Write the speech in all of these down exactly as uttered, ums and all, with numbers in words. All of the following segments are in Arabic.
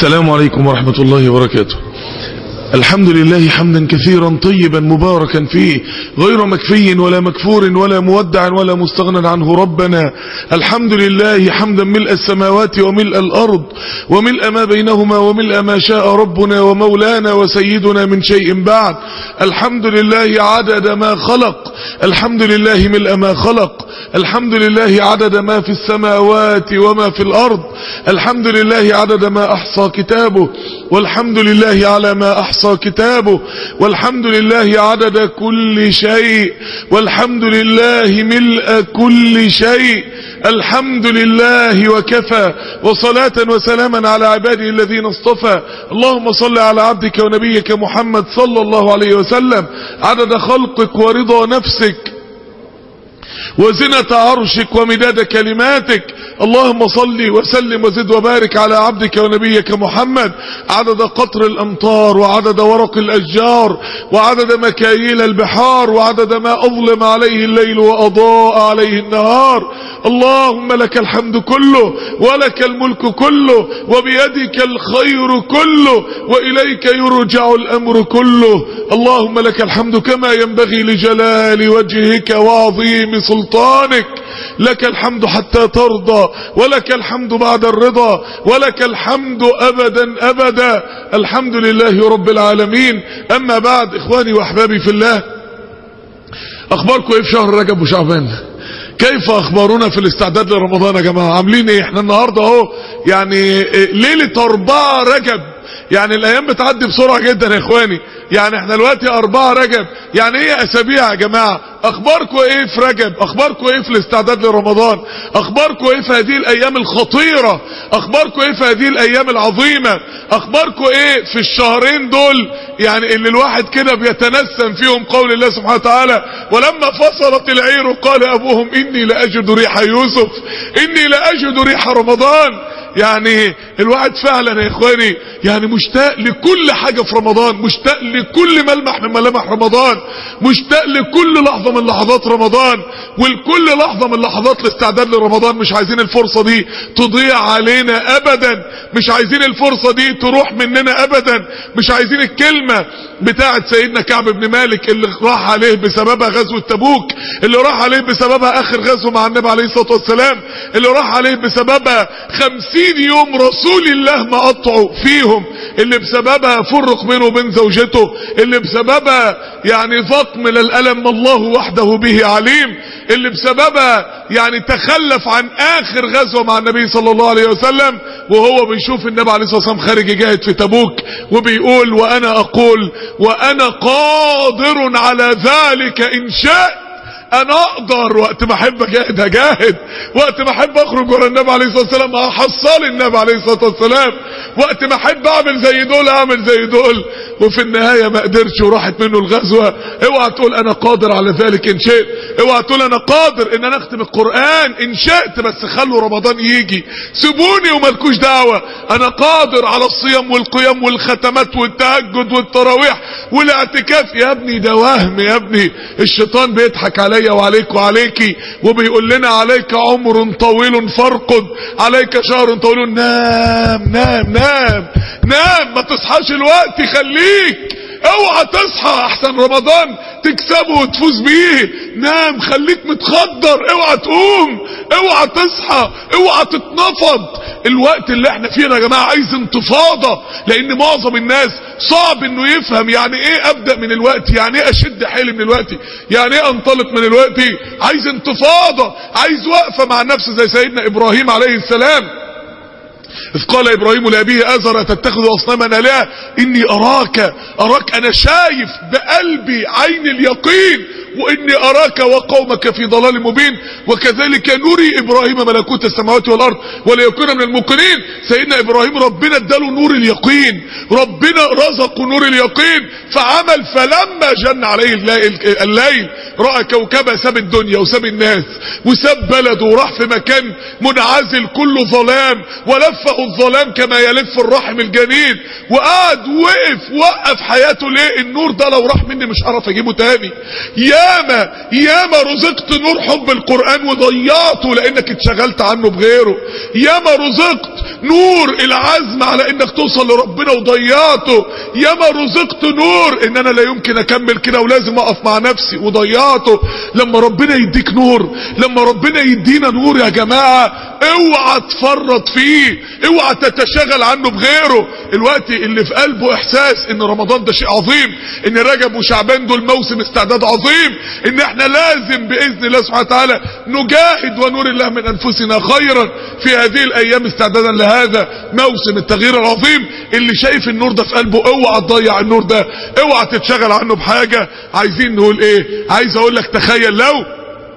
السلام عليكم ورحمة الله وبركاته. الحمد لله حمدا كثيرا طيبا مباركا فيه غير مكفي ولا مكفور ولا مودع ولا مستغنى عنه ربنا. الحمد لله حمدا ملء السماوات وملء الأرض وملء ما بينهما وملء ما شاء ربنا ومولانا وسيدنا من شيء بعد. الحمد لله عدد ما خلق، الحمد لله ملء ما خلق، الحمد لله عدد ما في السماوات وما في الأرض، الحمد لله عدد ما أحصى كتابه، والحمد لله على ما أحصى كتابه، والحمد لله عدد كل شيء، والحمد لله ملء كل شيء. الحمد لله وكفى، وصلاة وسلاما على عباده الذين اصطفى. اللهم صل على عبدك ونبيك محمد صلى الله عليه وسلم عدد خلقك ورضا نفسك وزنة عرشك ومداد كلماتك. اللهم صل وسلم وزد وبارك على عبدك ونبيك محمد عدد قطر الأمطار وعدد ورق الأشجار وعدد مكاييل البحار وعدد ما أظلم عليه الليل وأضاء عليه النهار. اللهم لك الحمد كله ولك الملك كله وبيدك الخير كله وإليك يرجع الأمر كله. اللهم لك الحمد كما ينبغي لجلال وجهك وعظيم سلطانك. لك الحمد حتى ترضى، ولك الحمد بعد الرضا، ولك الحمد أبدا أبدا. الحمد لله رب العالمين. أما بعد، إخواني وأحبابي في الله، أخباركم إيه في شهر رجب وشعبان؟ كيف أخبارنا في الاستعداد لرمضان يا جماعة؟ عاملين إيه؟ إحنا النهاردة أهو يعني ليلة أربعة رجب، يعني الأيام بتعدي بسرعة جدا يا إخواني. يعني احنا دلوقتي أربعة رجب، يعني ايه أسابيع يا جماعة. أخباركم ايه في رجب؟ أخباركم ايه في الاستعداد لرمضان؟ أخباركم ايه في هذه الأيام الخطيرة؟ أخباركم ايه في هذه الأيام العظيمة؟ أخباركم ايه في الشهرين دول يعني اللي الواحد كده بيتنسم فيهم قول الله سبحانه وتعالى: ولما فصلت العير قال أبوهم إني لأجد ريح يوسف، إني لأجد ريح رمضان. يعني الواحد فعلا يا اخواني يعني مشتاق لكل حاجة في رمضان، مشتاق لكل ملمح من ملامح رمضان، مشتاق لكل لحظة من لحظات رمضان، ولكل لحظة من لحظات الاستعداد لرمضان. مش عايزين الفرصة دي تضيع علينا ابدا، مش عايزين الفرصة دي تروح مننا ابدا، مش عايزين الكلمة بتاعت سيدنا كعب بن مالك اللي راح عليه بسببها غزوة تبوك، اللي راح عليه بسببها اخر غزوة مع النبي عليه الصلاة والسلام، اللي راح عليه بسببها خمسين يوم رسول الله ما قطعوا فيهم، اللي بسببها فرق بينه وبين زوجته، اللي بسببها يعني ضاق من الألم ما الله وحده به عليم، اللي بسببها يعني تخلف عن آخر غزوة مع النبي صلى الله عليه وسلم وهو بيشوف النبي عليه الصلاة والسلام خارج يجاهد في تبوك وبيقول: وأنا أقول وأنا قادر على ذلك إن شاء. انا اقدر وقت ما احب اجاهد هجاهد، وقت ما احب اخرج ورا النبي عليه الصلاه والسلام هحصل النبي عليه الصلاه والسلام، وقت ما احب اعمل زي دول اعمل زي دول. وفي النهايه ما قدرش وراحت منه الغزوه. اوعى تقول انا قادر على ذلك ان شئت، اوعى تقول انا قادر ان انا اختم القران ان شئت، بس خلوا رمضان يجي، سيبوني ومالكوش دعوه. انا قادر على الصيام والقيام والختمات والتهجد والتراويح والاعتكاف. يا ابني ده وهم يا ابني، الشيطان بيضحك عليا وعليك وعليكي وبيقول لنا: عليك عمر طويل فارقد، عليك شهر طويل. نام نام نام نام، ما تصحاش الوقت، خليك، اوعى تصحى احسن رمضان تكسبه وتفوز بيه. نام، خليك متخدر، اوعى تقوم، اوعى تصحى، اوعى تتنفض. الوقت اللي احنا فيه يا جماعة عايز انتفاضة، لان معظم الناس صعب انه يفهم يعني ايه ابدأ من الوقت، يعني ايه اشد حيلي من الوقت، يعني ايه انطلق من الوقت. عايز انتفاضة، عايز وقفة مع النفس زي سيدنا ابراهيم عليه السلام. إذ قال إبراهيم لأبيه: آزر تتخذ أصناما آلهة إني أراك أراك أنا شايف بقلبي عين اليقين، وإني أراك وقومك في ضلال مبين، وكذلك نري إبراهيم ملكوت السماوات والأرض وليكون من الموقنين. سيدنا إبراهيم ربنا اداله نور اليقين، ربنا رزقه نور اليقين فعمل. فلما جن عليه الليل رأى كوكبا، ساب الدنيا وساب الناس وساب بلده وراح في مكان منعزل كله ظلام، ولفه الظلام كما يلف الرحم الجنين، وقعد وقف وقف حياته. ليه؟ النور ده لو راح مني مش هعرف اجيبه تاني. يا ياما ياما رزقت نور حب القرآن وضيعته لانك اتشغلت عنه بغيره. ياما رزقت نور العزم على انك توصل لربنا وضيعته. ياما رزقت نور ان انا لا يمكن اكمل كده ولازم اقف مع نفسي وضيعته. لما ربنا يديك نور، لما ربنا يدينا نور يا جماعة، اوعى تفرط فيه، اوعى تتشغل عنه بغيره. الوقت اللي في قلبه احساس ان رمضان ده شيء عظيم، ان رجب وشعبان دول موسم استعداد عظيم، ان احنا لازم باذن الله سبحانه وتعالى نجاهد ونور الله من انفسنا خيرا في هذه الايام استعدادا لهذا موسم التغيير العظيم. اللي شايف النور ده في قلبه اوعى تضيع النور ده، اوعى تتشغل عنه بحاجة. عايزين نقول ايه؟ عايز اقول لك تخيل لو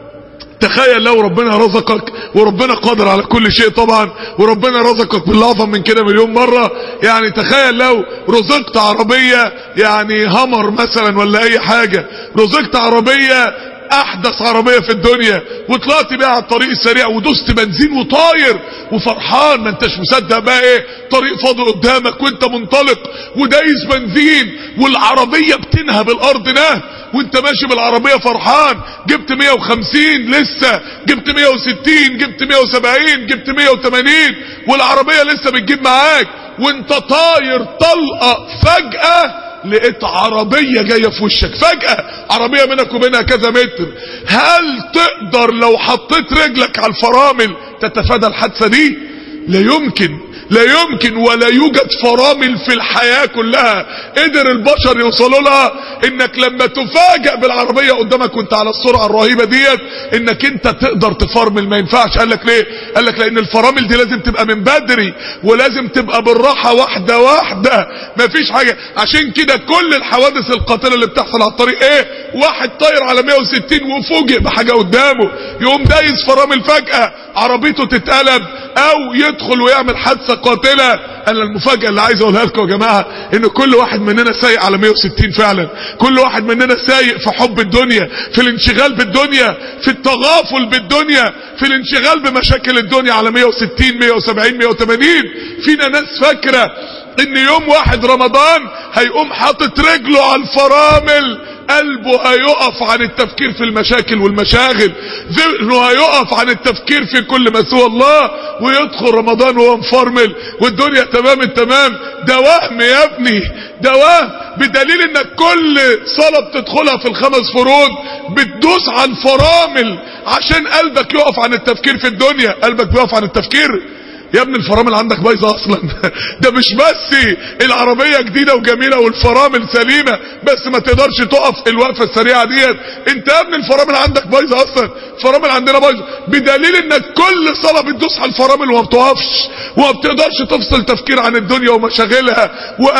تخيل لو ربنا رزقك، وربنا قادر على كل شيء طبعا، وربنا رزقك بالله اعظم من كده مليون مرة. يعني تخيل لو رزقت عربية يعني همر مثلا ولا اي حاجة، رزقت عربية احدث عربية في الدنيا وطلعت بيها على الطريق السريع ودوست بنزين وطاير وفرحان، ما انتش مصدق بقى ايه، طريق فاضي قدامك وانت منطلق ودايس بنزين والعربية بتنهب الارض نهب وانت ماشي بالعربية فرحان. جبت مية وخمسين لسه، جبت مية وستين، جبت مية وسبعين، جبت مية وتمانين والعربية لسه بتجيب معاك وانت طاير طلقة. فجأة لقيت عربية جاية في وشك، فجأة عربية منك وبينها كذا متر. هل تقدر لو حطيت رجلك على الفرامل تتفادى الحادثة دي؟ لا يمكن، لا يمكن. ولا يوجد فرامل في الحياة كلها قدر البشر يوصلوا لها انك لما تفاجأ بالعربية قدامك وانت على السرعة الرهيبة ديت انك انت تقدر تفرمل. ما ينفعش. قال لك ليه؟ قال لك لان الفرامل دي لازم تبقى من بدري ولازم تبقى بالراحة واحدة واحدة، ما فيش حاجة. عشان كده كل الحوادث القاتلة اللي بتحصل على الطريق ايه؟ واحد طاير على مية وستين وفوجئ بحاجة قدامه، يقوم دايس فرامل فجأة عربيته تتقلب او يدخل ويعمل حادثة قاتلة. انا المفاجأة اللي عايز اقولها لكم يا جماعة ان كل واحد مننا سايق على مية وستين فعلا. كل واحد مننا سايق في حب الدنيا، في الانشغال بالدنيا، في التغافل بالدنيا، في الانشغال بمشاكل الدنيا على مية وستين، مية وسبعين، مية وتمانين. فينا ناس فاكرة ان يوم واحد رمضان هيقوم حاطط رجله على الفرامل قلبه هيقف عن التفكير في المشاكل والمشاغل، ذهنه هيقف عن التفكير في كل ما سوى الله، ويدخل رمضان وهو مفرمل والدنيا تمام التمام. ده وهم يا ابني، ده وهم. بدليل انك كل صلاة بتدخلها في الخمس فروض بتدوس على الفرامل عشان قلبك يقف عن التفكير في الدنيا. قلبك بيقف عن التفكير يا ابن الفرامل عندك بايظه اصلا. ده مش بس العربيه جديده وجميله والفرامل سليمه بس ما تقدرش تقف الوقفه السريعه ديت، انت يا ابن الفرامل عندك بايظه اصلا. الفرامل عندنا بايظه بدليل انك كل صلاه بتدوس على الفرامل وما بتقفش وما بتقدرش تفصل تفكير عن الدنيا ومشاغلها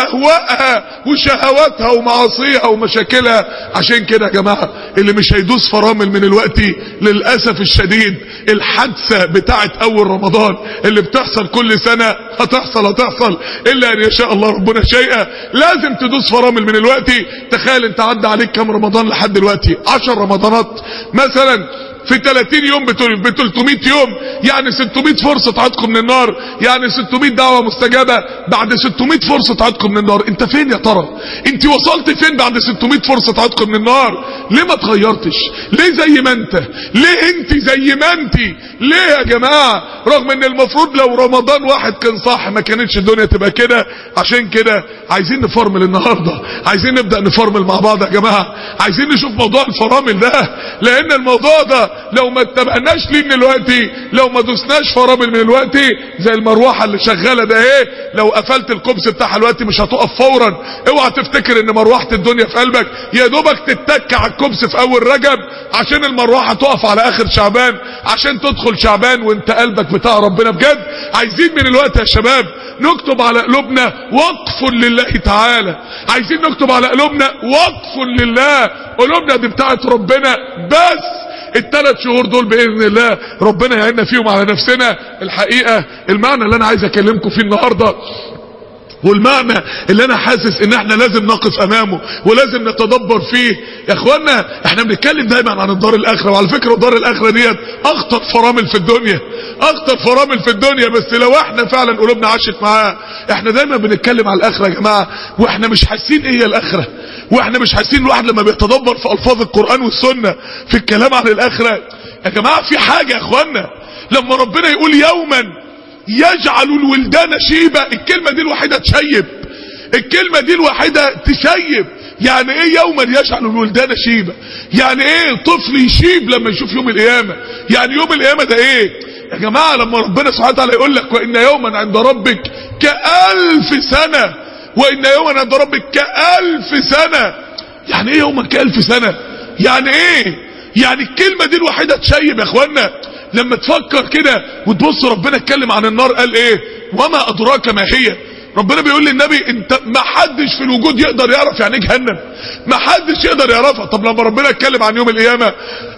واهوائها وشهواتها ومعاصيها ومشاكلها. عشان كده يا جماعه اللي مش هيدوس فرامل من الوقت للاسف الشديد الحادثه بتاعه اول رمضان اللي بتحصل كل سنة هتحصل هتحصل الا ان يشاء الله ربنا شيئا. لازم تدوس فرامل من الوقت. تخيل انت عدى عليك كام رمضان لحد دلوقتي؟ عشر رمضانات مثلا في تلاتين يوم ب تلتمية يوم، يعني ستمية فرصة عتق من النار، يعني ستمية دعوة مستجابة بعد ستمية فرصة عتق من النار. انت فين يا ترى؟ انت وصلت فين بعد ستمية فرصة عتق من النار؟ ليه ما تغيرتش؟ ليه زي ما انت؟ ليه انت زي ما انت؟ ليه يا جماعة؟ رغم ان المفروض لو رمضان واحد كان صح ما كانتش الدنيا تبقى كده. عشان كده عايزين نفرمل النهاردة، عايزين نبدأ نفرمل مع بعض يا جماعة، عايزين نشوف موضوع الفرامل ده، لان الموضوع ده لو ما اتبقناش ليه من الوقت، لو ما دوسناش فرامل من الوقت زي المروحه اللي شغاله ده ايه، لو قفلت الكبس بتاعها الوقت مش هتقف فورا. اوعى تفتكر ان مروحه الدنيا في قلبك يا دوبك تتك على الكبس في اول رجب عشان المروحه تقف على اخر شعبان عشان تدخل شعبان وانت قلبك بتاع ربنا بجد. عايزين من الوقت يا شباب نكتب على قلوبنا وقف لله تعالى، عايزين نكتب على قلوبنا وقف لله. قلوبنا دي بتاعت ربنا بس. الثلاث شهور دول باذن الله ربنا يعيننا فيهم على نفسنا. الحقيقه المعنى اللي انا عايز اكلمكم فيه النهارده والمعنى اللي انا حاسس ان احنا لازم نقف امامه ولازم نتدبر فيه يا اخوانا. احنا بنتكلم دايما عن الدار الاخره، وعلى فكره الدار الاخره ديت اخطر فرامل في الدنيا، اخطر فرامل في الدنيا. بس لو احنا فعلا قلوبنا عاشت معاه. احنا دايما بنتكلم عن الاخره يا جماعه واحنا مش حاسين ايه هي الاخره، واحنا مش حاسين. الواحد لما بيتدبر في الفاظ القران والسنه في الكلام عن الاخره يا جماعه في حاجه يا اخوانا. لما ربنا يقول يوما يجعل الولدان شيبا، الكلمة دي الوحيدة تشيب، الكلمة دي الوحيدة تشيب. يعني ايه يوما يجعل الولدان شيبا؟ يعني ايه طفل يشيب لما يشوف يوم القيامة؟ يعني يوم القيامة ده ايه يا جماعة؟ لما ربنا سبحانه وتعالى يقول لك وإن يوما عند ربك كألف سنة، وإن يوما عند ربك كألف سنة. يعني ايه يوما كألف سنة؟ يعني ايه؟ يعني الكلمة دي الوحيدة تشيب يا اخوانا. لما تفكر كده وتبص ربنا اتكلم عن النار قال ايه؟ وما ادراك ما هي. ربنا بيقول للنبي انت ما حدش في الوجود يقدر يعرف يعني ايه جهنم، ما حدش يقدر يعرفها. طب لما ربنا اتكلم عن يوم القيامه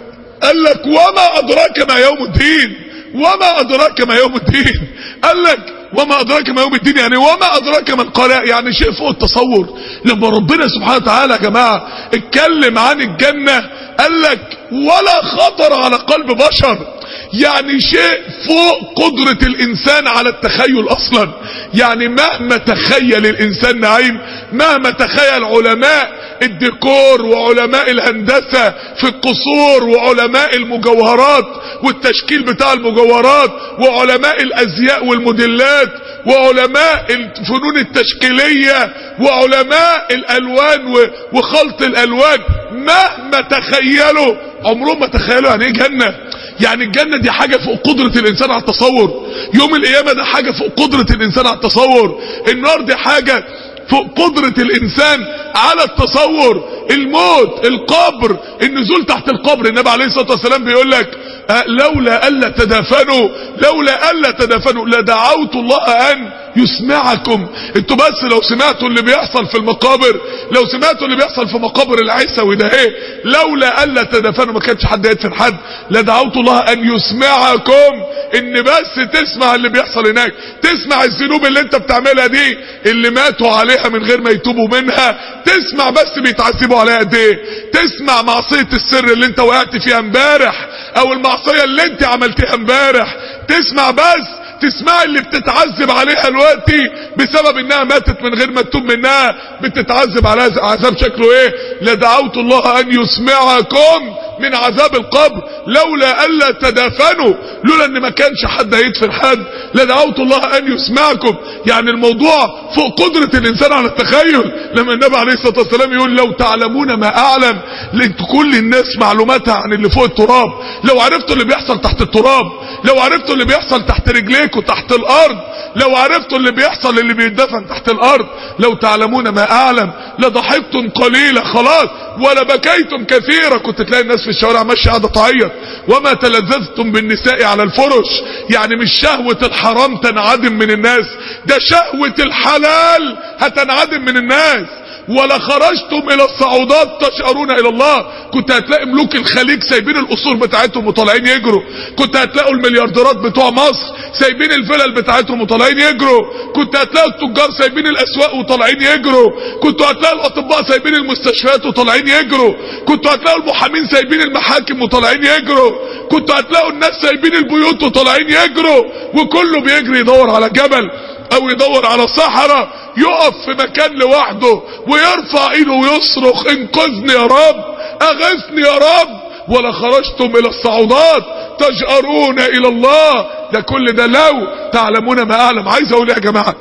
قال لك وما ادراك ما يوم الدين، وما ادراك ما يوم الدين. قال لك وما ادراك ما يوم الدين، يعني وما ادراك ما القلاء، يعني شيء فوق التصور. لما ربنا سبحانه وتعالى يا جماعه اتكلم عن الجنه قال لك ولا خطر على قلب بشر، يعني شيء فوق قدرة الانسان على التخيل اصلا. يعني مهما تخيل الانسان نعيم، مهما تخيل علماء الديكور وعلماء الهندسة في القصور وعلماء المجوهرات والتشكيل بتاع المجوهرات وعلماء الازياء والموديلات وعلماء الفنون التشكيلية وعلماء الالوان وخلط الالوان، مهما تخيلوا عمرهم ما تخيلوا يعني ايه جنة. يعني الجنة دي حاجة فوق قدرة الانسان على التصور، يوم القيامة ده حاجة فوق قدرة الانسان على التصور، النار دي حاجة فوق قدرة الانسان على التصور، الموت، القبر، النزول تحت القبر. النبي عليه الصلاة والسلام بيقول لك أه لولا ألا تدافنوا، لولا ألا تدافنوا لدعوت الله أن يسمعكم. انتوا بس لو سمعتوا اللي بيحصل في المقابر، لو سمعتوا اللي بيحصل في مقابر العيسوي ده ايه، لولا ألا تدافنوا ما كانش حد يدفن حد، لدعوت الله أن يسمعكم. ان بس تسمع اللي بيحصل هناك، تسمع الذنوب اللي انت بتعملها دي اللي ماتوا عليها من غير ما يتوبوا منها، تسمع بس بيتعذبوا عليها قد ايه، تسمع معصية السر اللي انت وقعت فيها امبارح او المعصية اللي انت عملتها امبارح، تسمع بس تسمع اللي بتتعذب عليها دلوقتي بسبب انها ماتت من غير ما تتوب منها، بتتعذب على عذاب شكله ايه. لدعوت الله ان يسمعكم من عذاب القبر لولا الا تدافنوا، لولا ان ما كانش حد هيدفن حد لدعوت الله ان يسمعكم. يعني الموضوع فوق قدرة الانسان على التخيل. لما النبي عليه الصلاة والسلام يقول لو تعلمون ما اعلم، لان كل الناس معلوماتها عن اللي فوق التراب، لو عرفتوا اللي بيحصل تحت التراب، لو عرفتوا اللي بيحصل تحت رجليكوا تحت الارض، لو عرفتوا اللي بيحصل اللي بيدفن تحت الارض، لو تعلمون ما اعلم لضحكتم قليلا خلاص ولا بكيتم كثيرا. كنت تلاقي الناس في الشوارع ماشيه قاعده تعيط. وما تلذذتم بالنساء على الفرش، يعني مش شهوة الحرام تنعدم من الناس، ده شهوة الحلال هتنعدم من الناس. ولا خرجتم الى الصعودات تشعرون الى الله، كنت هتلاقي ملوك الخليج سايبين القصور بتاعتهم وطالعين يجروا، كنت هتلاقوا المليارديرات بتوع مصر سايبين الفلل بتاعتهم وطالعين يجروا، كنت هتلاقوا التجار سايبين الاسواق وطالعين يجروا، كنت هتلاقوا الاطباء سايبين المستشفيات وطالعين يجروا، كنت هتلاقوا المحامين سايبين المحاكم وطالعين يجروا، كنت هتلاقوا الناس سايبين البيوت وطالعين يجروا، وكله بيجري يدور على جبل او يدور على صحراء، يقف في مكان لوحده ويرفع ايده ويصرخ انقذني يا رب، اغثني يا رب. ولا خرجتم الى الصعودات تجأرون الى الله، ده كل ده لو تعلمون ما اعلم. عايز اقول يا جماعة،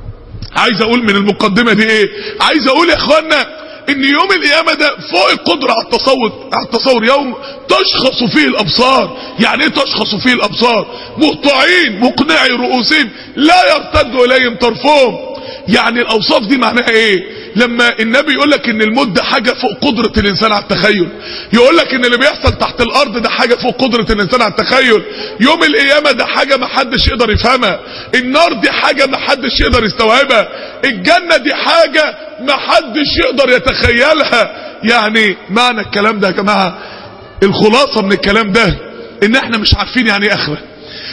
عايز اقول من المقدمة دي ايه، عايز اقول يا اخوانا ان يوم القيامة ده فوق القدرة على التصور، على التصور يوم تشخص فيه الابصار. يعني ايه تشخص فيه الابصار؟ مهطعين مقنعي رؤوسهم لا يرتد اليهم طرفهم. يعني الاوصاف دي معناها ايه؟ لما النبي يقول لك ان الموت ده حاجة فوق قدرة الانسان على التخيل، يقول لك ان اللي بيحصل تحت الارض ده حاجة فوق قدرة الانسان على التخيل، يوم القيامة ده حاجة ما حدش يقدر يفهمها، النار دي حاجة ما حدش يقدر يستوعبها، الجنة دي حاجة ما حدش يقدر يتخيلها. يعني معنى الكلام ده يا جماعة، الخلاصة من الكلام ده ان احنا مش عارفين يعني ايه اخرة،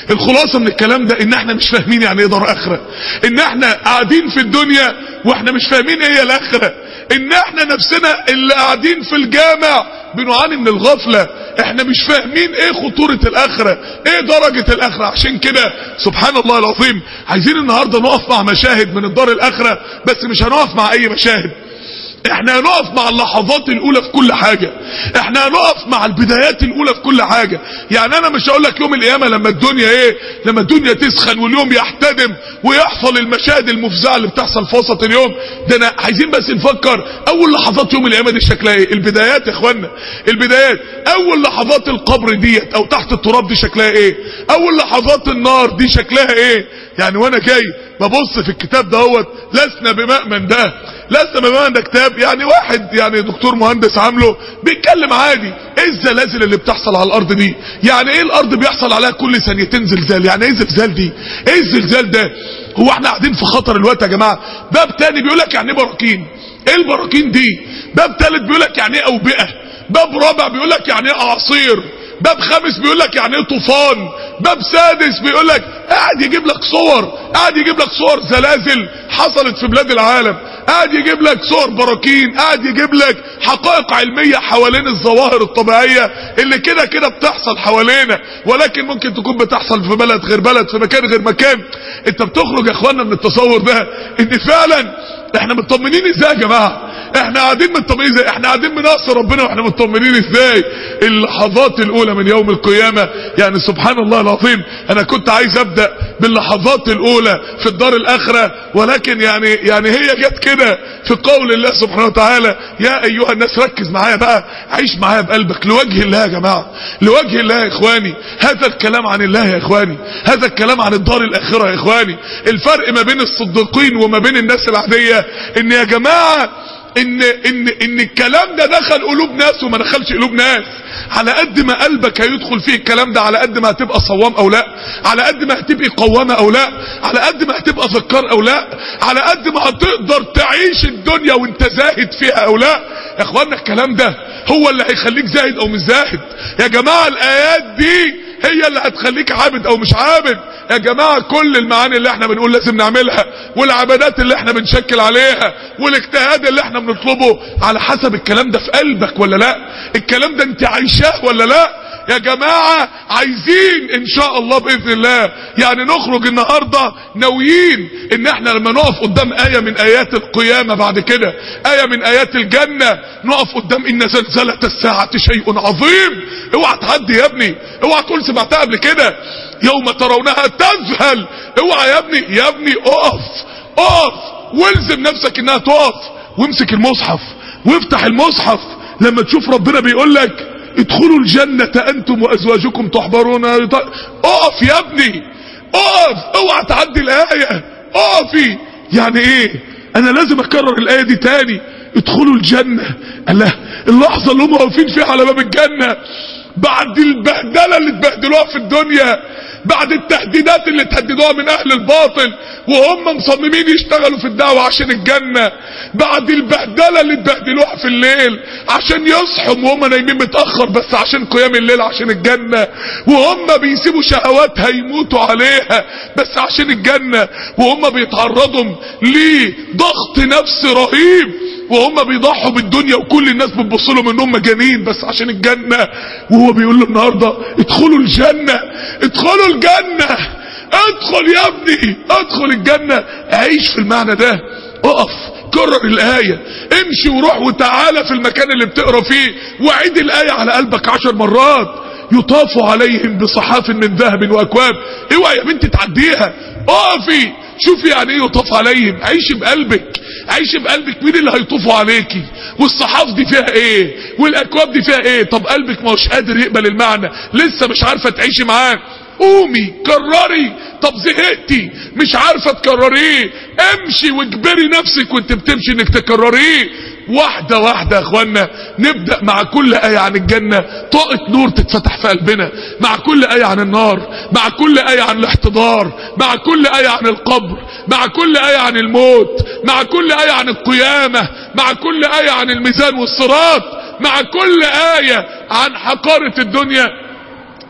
الخلاصة من الكلام ده ان احنا مش فاهمين يعني ايه دار اخرة، ان احنا قاعدين في الدنيا واحنا مش فاهمين ايه الاخرة، ان احنا نفسنا اللي قاعدين في الجامع بنعاني من الغفلة، احنا مش فاهمين ايه خطورة الاخرة، ايه درجة الاخرة. عشان كده سبحان الله العظيم عايزين النهاردة نقف مع مشاهد من الدار الاخرة، بس مش هنقف مع اي مشاهد، احنا هنقف مع اللحظات الاولى في كل حاجة، احنا هنقف مع البدايات الاولى في كل حاجة. يعني انا مش هقول لك يوم القيامة لما الدنيا ايه، لما الدنيا تسخن واليوم يحتدم ويحصل المشاهد المفزعة اللي بتحصل في وسط اليوم ده، انا عايزين بس نفكر اول لحظات يوم القيامة دي شكلها ايه، البدايات يا اخوانا، البدايات، اول لحظات القبر ديت او تحت التراب دي شكلها ايه، اول لحظات النار دي شكلها ايه. يعني وانا جاي ببص في الكتاب دهوت لسنا بمأمن، ده لسنا بمأمن ده كتاب يعني واحد يعني دكتور مهندس عامله بيتكلم عادي ايه الزلازل اللي بتحصل على الارض دي، يعني ايه الارض بيحصل عليها كل ثانيتين زلزال، يعني ايه زلزال دي، ايه الزلزال ده، هو احنا قاعدين في خطر الوقت يا جماعه. باب تاني بيقول لك يعني ايه براكين، ايه البراكين دي، باب تالت بيقول لك يعني ايه اوبئه، باب رابع بيقول لك يعني ايه اعاصير، باب خامس بيقول لك يعني ايه طوفان، باب سادس بيقول لك قاعد يجيب لك صور، قاعد يجيب لك صور زلازل حصلت في بلاد العالم، قاعد يجيب لك صور براكين، قاعد يجيب لك حقائق علمية حوالين الظواهر الطبيعية اللي كده كده بتحصل حوالينا، ولكن ممكن تكون بتحصل في بلد غير بلد، في مكان غير مكان. انت بتخرج يا اخوانا من التصور ده ان فعلا احنا مطمنين ازاي يا جماعة، احنا قاعدين مطمنين ازاي، احنا قاعدين بنعصي ربنا واحنا مطمنين ازاي. اللحظات الاولى من يوم القيامة يعني سبحان الله العظيم، انا كنت عايز ابدأ باللحظات الاولى في الدار الاخرة، ولكن يعني يعني هي جت كده في قول الله سبحانه وتعالى يا ايها الناس. ركز معايا بقى، عيش معايا بقلبك لوجه الله يا جماعة، لوجه الله يا اخواني. هذا الكلام عن الله يا اخواني، هذا الكلام عن الدار الاخرة يا اخواني. الفرق ما بين الصديقين وما بين الناس العادية ان يا جماعة ان ان ان الكلام ده دخل قلوب ناس وما دخلش قلوب ناس. على قد ما قلبك هيدخل فيه الكلام ده على قد ما هتبقى صوام او لا، على قد ما هتبقى قوامة او لا، على قد ما هتبقى ذكار او لا، على قد ما هتقدر تعيش الدنيا وانت زاهد فيها او لا. يا اخوانا الكلام ده هو اللي هيخليك زاهد او مش زاهد يا جماعة. الايات دي هي اللي هتخليك عابد او مش عابد يا جماعة. كل المعاني اللي احنا بنقول لازم نعملها والعبادات اللي احنا بنشكل عليها والاجتهاد اللي احنا بنطلبه على حسب الكلام ده في قلبك ولا لا، الكلام ده انت عايشاه ولا لا يا جماعة. عايزين ان شاء الله باذن الله يعني نخرج النهاردة ناويين ان احنا لما نقف قدام آية من ايات القيامة بعد كده، آية من ايات الجنة، نقف قدام ان زلزلة الساعة شيء عظيم. اوعى تعدي يا ابني، اوعى تقول سمعتها قبل كده يوم ترونها تذهل، اوعى يا ابني، يا ابني اقف اقف والزم نفسك انها تقف، وامسك المصحف وافتح المصحف لما تشوف ربنا بيقول لك ادخلوا الجنة انتم وازواجكم تحبرون. اقف يا ابني اقف، اوعى تعدي الاية، اقفي. يعني ايه انا لازم اكرر الاية دي تاني؟ ادخلوا الجنة، الله، اللحظة اللي هم واقفين فيها على باب الجنة بعد البهدلة اللي اتبهدلوها في الدنيا، بعد التهديدات اللي تهددوها من اهل الباطل وهم مصممين يشتغلوا في الدعوة عشان الجنة، بعد البهدلة اللي اتبهدلوها في الليل عشان يصحوا وهم نايمين متأخر بس عشان قيام الليل عشان الجنة، وهم بيسيبوا شهوات هيموتوا عليها بس عشان الجنة، وهم بيتعرضوا لضغط نفسي رهيب وهم بيضحوا بالدنيا وكل الناس بتبص لهم انهم مجانين بس عشان الجنة. وهو بيقول له النهارده ادخلوا الجنة، ادخلوا الجنة، ادخل يا ابني، ادخل الجنة. عيش في المعنى ده، اقف كرر الآية، امشي وروح وتعالى في المكان اللي بتقرا فيه وعيد الآية على قلبك عشر مرات. يطاف عليهم بصحاف من ذهب واكواب. اوعى يا بنتي تعديها، اقفي شوفي يعني ايه يطاف عليهم. عيشي بقلبك، عيشي بقلبك مين اللي هيطوفوا عليكي، والصحاف دي فيها ايه، والاكواب دي فيها ايه. طب قلبك ما هوش قادر يقبل المعنى، لسه مش عارفة تعيشي معاه، قومي كرري. طب زهقتي مش عارفة تكرريه، امشي واجبري نفسك وانت بتمشي انك تكرريه واحدة واحدة يا اخوانا. نبدأ مع كل آية عن الجنة طاقة نور تتفتح في قلبنا، مع كل آية عن النار، مع كل آية عن الاحتضار، مع كل آية عن القبر، مع كل آية عن الموت، مع كل آية عن القيامة، مع كل آية عن الميزان والصراط، مع كل آية عن حقارة الدنيا.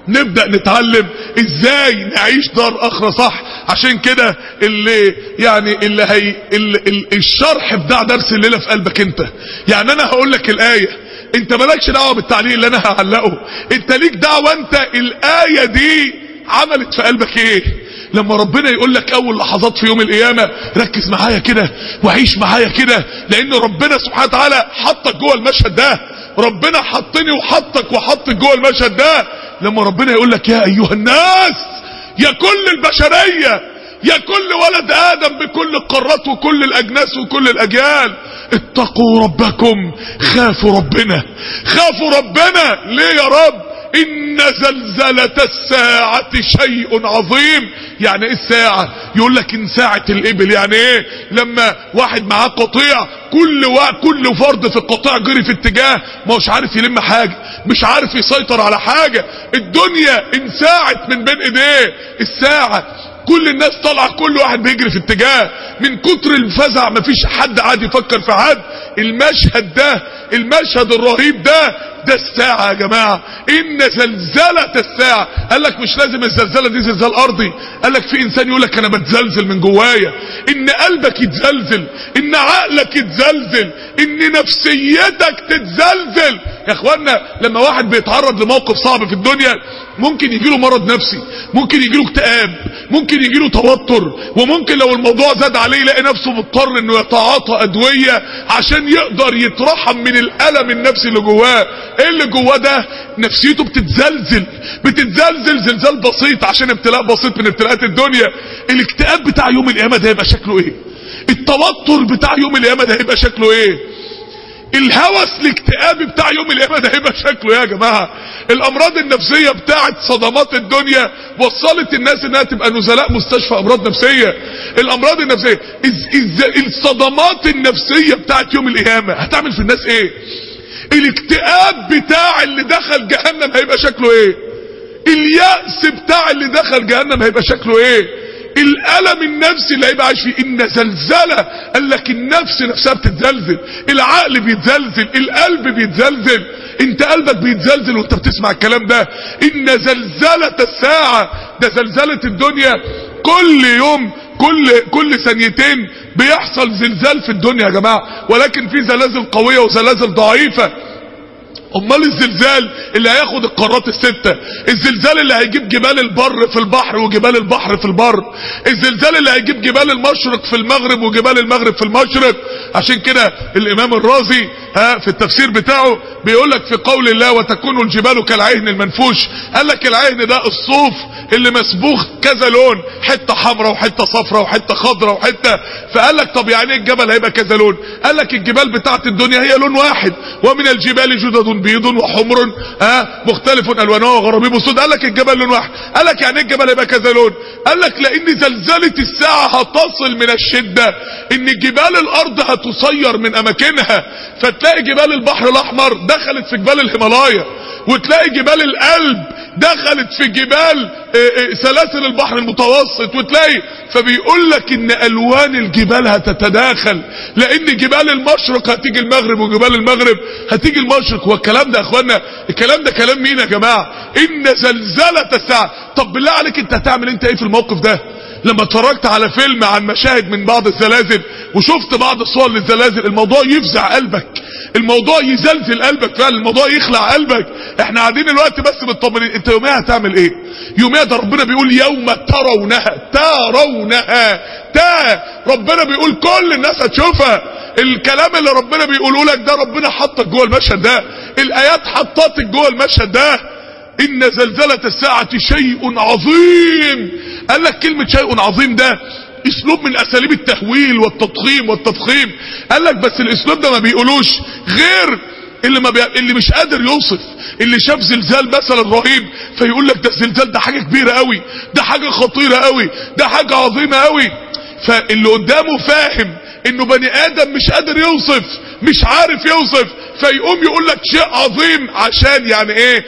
نبدأ نتعلم ازاي نعيش دار اخرى صح. عشان كده اللي يعني اللي هي اللي اللي الشرح بتاع درس الليلة في قلبك انت. يعني انا هقول لك الآية، انت مالكش دعوة بالتعليق اللي انا هعلقه، انت ليك دعوة انت الآية دي عملت في قلبك ايه. لما ربنا يقول لك اول لحظات في يوم القيامة ركز معايا كده وعيش معايا كده، لان ربنا سبحانه وتعالى حطك جوه المشهد ده، ربنا حطني وحطك وحطك جوه المشهد ده. لما ربنا يقول لك يا ايها الناس، يا كل البشرية، يا كل ولد ادم بكل القارات وكل الاجناس وكل الاجيال، اتقوا ربكم، خافوا ربنا. خافوا ربنا ليه يا رب؟ ان زلزلة الساعة شيء عظيم. يعني ايه الساعة؟ يقول لك ان ساعة الابل. يعني ايه؟ لما واحد معاه قطيع، كل وا... كل فرد في القطيع جري في اتجاه، ما هوش عارف يلم حاجة، مش عارف يسيطر على حاجة. الدنيا انساعت من بين ايديه. الساعة كل الناس طالعه، كل واحد بيجري في اتجاه، من كتر الفزع مفيش حد قاعد يفكر في حد. المشهد ده، المشهد الرهيب ده، ده الساعة يا جماعة. ان زلزلة الساعة. قال لك مش لازم الزلزلة دي زلزال ارضي، قال لك في انسان يقول لك انا بتزلزل من جوايا، ان قلبك يتزلزل، ان عقلك يتزلزل، ان نفسيتك تتزلزل. يا اخوانا لما واحد بيتعرض لموقف صعب في الدنيا ممكن يجيله مرض نفسي، ممكن يجيله اكتئاب، ممكن يجيله توتر، وممكن لو الموضوع زاد عليه يلاقي نفسه مضطر انه يتعاطى ادوية عشان يقدر يترحم من الالم النفسي اللي جواه. ايه اللي جواه ده؟ نفسيته بتتزلزل، بتتزلزل زلزال بسيط عشان ابتلاء بسيط من ابتلاءات الدنيا. الاكتئاب بتاع يوم القيامة ده هيبقى شكله ايه؟ التوتر بتاع يوم القيامة ده هيبقى شكله ايه؟ الهوس الاكتئابي بتاع يوم القيامة ده هيبقى شكله يا جماعة. الامراض النفسية بتاعت صدمات الدنيا وصلت الناس انها تبقى نزلاء مستشفى امراض نفسية. الامراض النفسية، الصدمات النفسية بتاعت يوم القيامة هتعمل في الناس ايه؟ الاكتئاب بتاع اللي دخل جهنم هيبقى شكله ايه؟ اليأس بتاع اللي دخل جهنم هيبقى شكله ايه؟ الألم النفسي اللي هيبقى عايش فيه. ان زلزلة، قال لك النفس نفسها بتتزلزل، العقل بيتزلزل، القلب بيتزلزل. انت قلبك بيتزلزل وانت بتسمع الكلام ده. ان زلزلة الساعة، ده زلزلة الدنيا. كل يوم، كل كل ثانيتين بيحصل زلزال في الدنيا يا جماعة، ولكن في زلازل قوية وزلازل ضعيفة. امال الزلزال اللي هياخد القارات الستة، الزلزال اللي هيجيب جبال البر في البحر وجبال البحر في البر، الزلزال اللي هيجيب جبال المشرق في المغرب وجبال المغرب في المشرق. عشان كده الامام الرازي ها في التفسير بتاعه بيقول لك في قول الله وتكون الجبال كالعهن المنفوش، قال لك العهن ده الصوف اللي مسبوخ كذا لون، حته حمراء وحته صفراء وحته خضراء وحته. فقال لك طب يعني ايه الجبل هيبقى كذا لون؟ قال لك الجبال بتاعت الدنيا هي لون واحد، ومن الجبال جدد بيض وحمر ها مختلف الوانه وغرابيب سود. قال لك الجبل لون واحد. قال لك يعني ايه الجبل هيبقى كذا لون؟ قال لك لان زلزلة الساعة هتصل من الشدة ان جبال الارض هتصير من اماكنها، فتلاقي جبال البحر الاحمر دخلت في جبال الهيمالايا، وتلاقي جبال القلب دخلت في جبال سلاسل البحر المتوسط، وتلاقي فبيقول لك ان الوان الجبال هتتداخل، لان جبال المشرق هتيجي المغرب وجبال المغرب هتيجي المشرق. والكلام ده يا اخوانا، الكلام ده كلام مين يا جماعه؟ ان زلزلة الساعة. طب بالله عليك انت هتعمل انت ايه في الموقف ده؟ لما اتفرجت على فيلم عن مشاهد من بعض الزلازل وشفت بعض الصور للزلازل، الموضوع يفزع قلبك، الموضوع يزلزل قلبك فعلا، الموضوع يخلع قلبك. احنا قاعدين الوقت بس مطمنين، انت يوميها هتعمل ايه؟ يوميها ده ربنا بيقول يوم ترونها، ترونها، تا ربنا بيقول كل الناس هتشوفها. الكلام اللي ربنا بيقوله لك ده ربنا حطك جوه المشهد ده، الايات حطتك جوه المشهد ده. ان زلزلة الساعة شيء عظيم. قال لك كلمة شيء عظيم ده اسلوب من اساليب التهويل والتضخيم والتفخيم. قال لك بس الاسلوب ده ما بيقولوش غير اللي ما بي... اللي مش قادر يوصف، اللي شاف زلزال مثلا رهيب فيقول لك ده الزلزال ده حاجة كبيرة قوي، ده حاجة خطيرة قوي، ده حاجة عظيمة قوي. فاللي قدامه فاهم انه بني ادم مش قادر يوصف، مش عارف يوصف، فيقوم يقول لك شيء عظيم عشان يعني ايه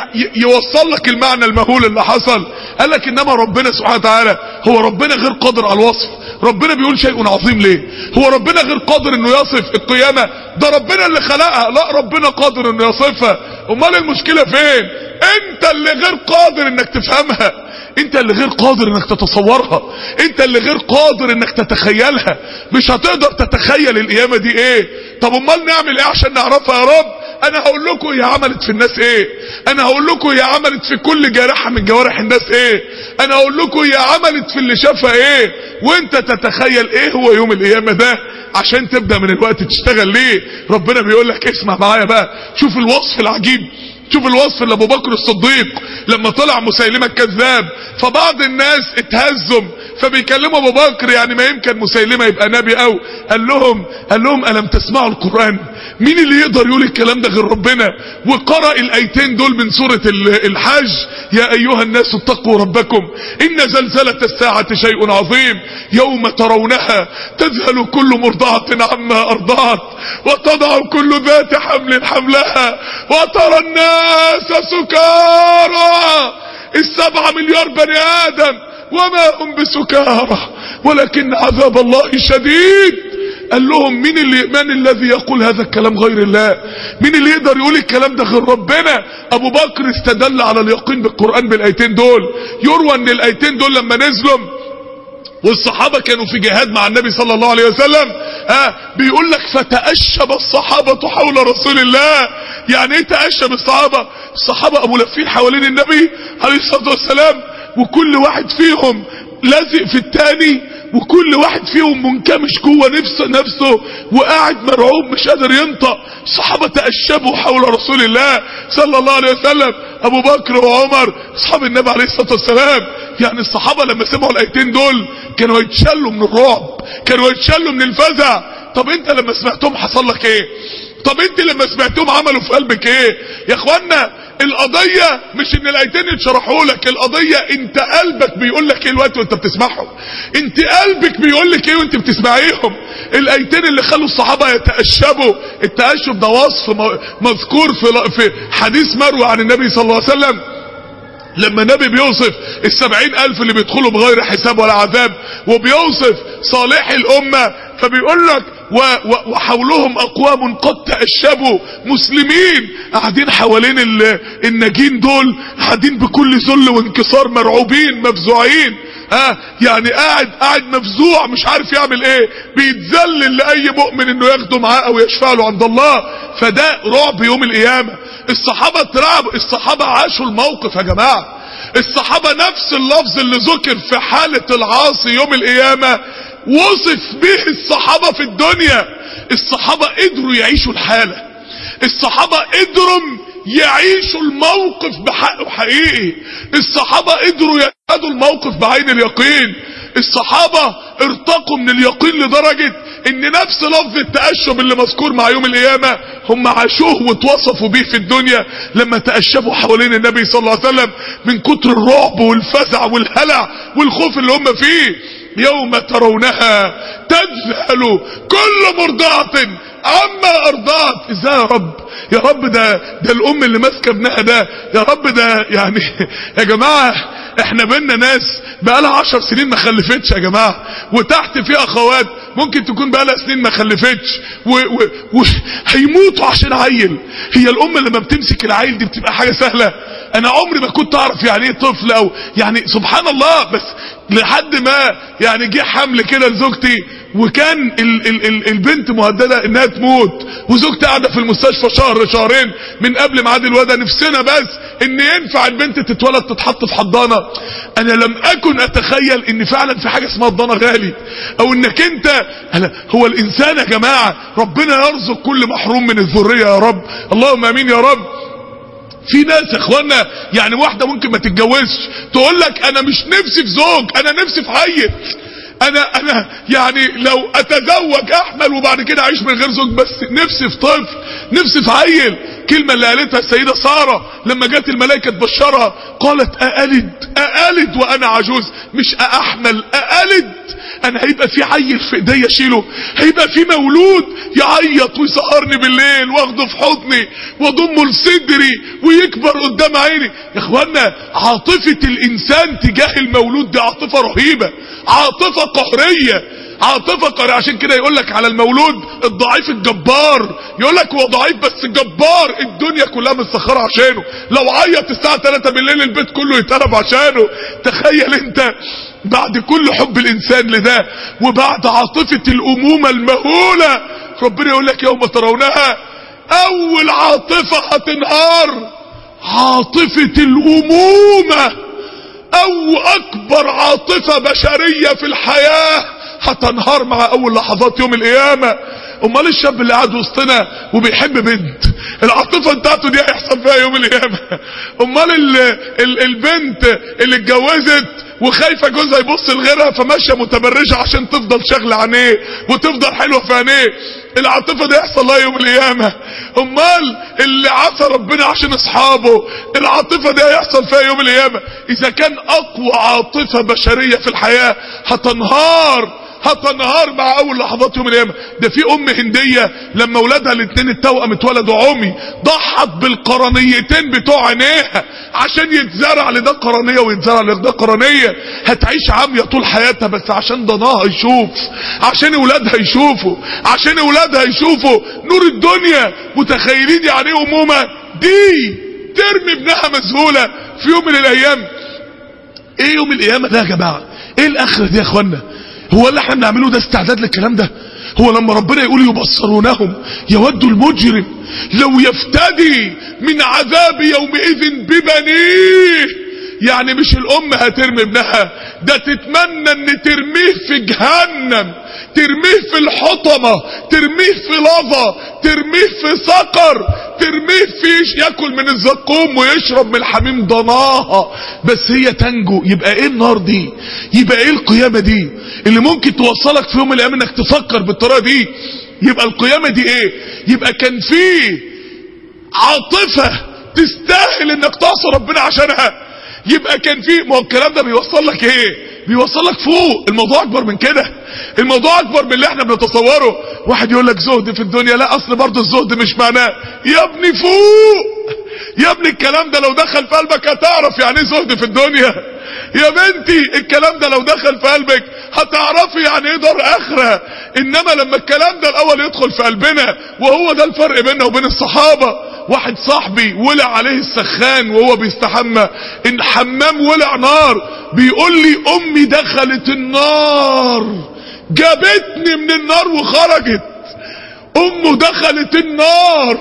يوصل لك المعنى المهول اللي حصل. قال لك انما ربنا سبحانه وتعالى هو ربنا غير قادر على الوصف. ربنا بيقول شيء عظيم ليه؟ هو ربنا غير قادر انه يصف القيامة؟ ده ربنا اللي خلقها. لا، ربنا قادر انه يصفها. امال المشكلة فين؟ انت اللي غير قادر انك تفهمها، انت اللي غير قادر انك تتصورها، انت اللي غير قادر انك تتخيلها. مش هتقدر تتخيل القيامة دي ايه. طب امال نعمل ايه عشان نعرفها يا رب؟ انا هقول لكم هي عملت في الناس ايه، انا هقول لكم هي عملت في كل جارحة من جوارح الناس ايه، انا هقول لكم هي عملت في اللي شافها ايه، وانت تتخيل ايه هو يوم القيامة ده عشان تبدأ من الوقت تشتغل ليه. ربنا بيقول لك اسمع معايا بقى، شوف الوصف العجيب، شوف الوصف اللي ابو بكر الصديق لما طلع مسيلمة الكذاب، فبعض الناس اتهزم فبيكلموا ابو بكر يعني ما يمكن مسيلمة يبقى نبي، او قال لهم قال لهم الم تسمعوا القرآن؟ مين اللي يقدر يقول الكلام ده غير ربنا؟ وقرأ الايتين دول من سورة الحج، يا ايها الناس اتقوا ربكم ان زلزلة الساعة شيء عظيم يوم ترونها تذهل كل مرضعة عما ارضعت وتضع كل ذات حمل حملها وترى الناس سكارى، السبعة مليار بني ادم وما هم بسكارى ولكن عذاب الله شديد. قال لهم مين اللي من الذي يقول هذا الكلام غير الله؟ مين اللي يقدر يقول الكلام ده غير ربنا؟ ابو بكر استدل على اليقين بالقرآن بالايتين دول. يروى ان الايتين دول لما نزلوا والصحابة كانوا في جهاد مع النبي صلى الله عليه وسلم، ها بيقول لك فتأشب الصحابة حول رسول الله. يعني ايه تأشب الصحابة؟ الصحابة ابو لفين حوالين النبي عليه الصلاة والسلام، وكل واحد فيهم لازق في التاني، وكل واحد فيهم منكمش جوه نفسه نفسه وقاعد مرعوب مش قادر ينطق. الصحابة تأشبوا حول رسول الله صلى الله عليه وسلم، ابو بكر وعمر اصحاب النبي عليه الصلاة والسلام. يعني الصحابة لما سمعوا الايتين دول كانوا يتشلوا من الرعب، كانوا يتشلوا من الفزع. طب انت لما سمعتهم حصل لك ايه؟ طب انت لما سمعتهم عملوا في قلبك ايه؟ يا اخوانا القضية مش ان الايتين يتشرحوا لك، القضية انت قلبك بيقول لك ايه الوقت وانت بتسمعهم، انت قلبك بيقول لك ايه وانت بتسمعيهم. الايتين اللي خلوا الصحابة يتأشبوا، التأشب ده وصف مذكور في في حديث مروي عن النبي صلى الله عليه وسلم، لما النبي بيوصف السبعين الف اللي بيدخلوا بغير حساب ولا عذاب، وبيوصف صالح الامة فبيقول لك وحولهم اقوام قد تأشبوا، مسلمين قاعدين حوالين الناجين دول، قاعدين بكل ذل وانكسار، مرعوبين مفزوعين، ها يعني قاعد قاعد مفزوع مش عارف يعمل ايه، بيتذلل لاي مؤمن انه ياخده معاه او يشفع له عند الله. فده رعب يوم القيامة. الصحابة اترعبوا، الصحابة عاشوا الموقف يا جماعة. الصحابة نفس اللفظ اللي ذكر في حالة العاصي يوم القيامة وصف به الصحابة في الدنيا. الصحابة قدروا يعيشوا الحالة، الصحابة قدروا يعيشوا الموقف بحقه حقيقي، الصحابة قدروا يشهدوا الموقف بعين اليقين. الصحابة ارتقوا من اليقين لدرجة ان نفس لفظ التأشب اللي مذكور مع يوم القيامة هم عاشوه واتوصفوا به في الدنيا لما تأشبوا حوالين النبي صلى الله عليه وسلم من كتر الرعب والفزع والهلع والخوف اللي هم فيه. يوم ترونها تذهل كل مرضعة عما ارضعت. ازاي يا رب؟ يا رب ده ده الام اللي ماسكه ابنها ده، يا رب ده يعني يا جماعه احنا بينا ناس بقالها عشر سنين ما خلفتش يا جماعه، وتحت في اخوات ممكن تكون بقالها سنين ما خلفتش وهيموتوا عشان عيل. هي الام لما بتمسك العيل دي بتبقى حاجه سهله؟ انا عمري ما كنت اعرف يعني ايه طفل، او يعني سبحان الله. بس لحد ما يعني جه حمل كده لزوجتي، وكان ال ال ال البنت مهدده انها تموت، وزوجتي قاعده في المستشفى شهر شهرين من قبل ميعاد الولاده، نفسنا بس ان ينفع البنت تتولد تتحط في حضانه. انا لم اكن اتخيل ان فعلا في حاجه اسمها حضانه غالي، او انك انت هو الانسان يا جماعه ربنا يرزق كل محروم من الذريه يا رب، اللهم امين يا رب. في ناس يا اخوانا يعني واحده ممكن ما تتجوزش تقول لك انا مش نفسي في زوج، انا نفسي في عيل، انا انا يعني لو اتزوج احمل وبعد كده اعيش من غير زوج، بس نفسي في طفل، نفسي في عيل. كلمه اللي قالتها السيده ساره لما جت الملائكه تبشرها، قالت االد االد وانا عجوز، مش احمل، االد انا هيبقى في عيل في ايديا اشيله، هيبقى في مولود يعيط ويسهرني بالليل واخده في حضني واضمه لصدري ويكبر قدام عيني. يا اخوانا عاطفه الانسان تجاه المولود دي عاطفه رهيبه، عاطفه قهريه، عاطفة قارئة. عشان كده يقول لك على المولود الضعيف الجبار، يقول لك هو ضعيف بس جبار، الدنيا كلها مسخرة عشانه، لو عيط الساعة ثلاثة بالليل البيت كله يتقلب عشانه. تخيل انت بعد كل حب الانسان لده وبعد عاطفة الامومة المهولة، ربنا يقول لك يوم ترونها اول عاطفة هتنهار عاطفة الامومة، او اكبر عاطفة بشرية في الحياة هتنهار مع اول لحظات يوم القيامة. امال الشاب اللي قاعد وسطنا وبيحب بنت العاطفة بتاعته دي هيحصل فيها يوم القيامة؟ امال ال ال البنت اللي اتجوزت وخايفة جوزها يبص لغيرها فماشية متبرجة عشان تفضل شغلة عينيه وتفضل حلوة في عينيه، العاطفة دي يحصل لها يوم القيامة. امال اللي عصى ربنا عشان اصحابه العاطفة دي هيحصل فيها يوم القيامة. اذا كان اقوى عاطفة بشرية في الحياة هتنهار هتنهار مع اول لحظات يوم القيامة. ده في ام هندية لما اولادها الاثنين التوأم اتولدوا عمي ضحت بالقرنيتين بتوع عينيها عشان يتزرع لده قرنية ويتزرع لده قرنية. هتعيش عامية طول حياتها بس عشان ضناها يشوف، عشان اولادها يشوفوا، عشان اولادها يشوفوا نور الدنيا. متخيلين يعني ايه امومة دي ترمي ابنها مسهولة في يوم من الايام؟ ايه يوم القيامة ده يا جماعة؟ ايه الاخرة دي يا اخوانا؟ هو اللي احنا بنعمله ده استعداد للكلام ده؟ هو لما ربنا يقول يبصرونهم يود المجرم لو يفتدي من عذاب يومئذ ببنيه، يعني مش الام هترمي ابنها، ده تتمنى ان ترميه في جهنم، ترميه في الحطمة، ترميه في لظى، ترميه في سقر، ترميه في ياكل من الزقوم ويشرب من الحميم ضناها بس هي تنجو. يبقى ايه النار دي؟ يبقى ايه القيامة دي اللي ممكن توصلك في يوم من الايام انك تفكر بالطريقة دي؟ يبقى القيامة دي ايه؟ يبقى كان في عاطفة تستاهل انك تعصي ربنا عشانها. يبقى كان في، ما هو الكلام ده بيوصل لك ايه؟ بيوصل لك فوق. الموضوع اكبر من كده، الموضوع اكبر من اللي احنا بنتصوره. واحد يقول لك زهد في الدنيا، لا اصل برضه الزهد مش معناه يا ابني فوق. يا ابني الكلام ده لو دخل في قلبك هتعرف يعني ايه زهد في الدنيا. يا بنتي الكلام ده لو دخل في قلبك هتعرفي يعني ايه دار اخره. انما لما الكلام ده الاول يدخل في قلبنا، وهو ده الفرق بيننا وبين الصحابه. واحد صاحبي ولع عليه السخان وهو بيستحمى، ان حمام ولع نار، بيقول لي امي دخلت النار جابتني من النار وخرجت. امه دخلت النار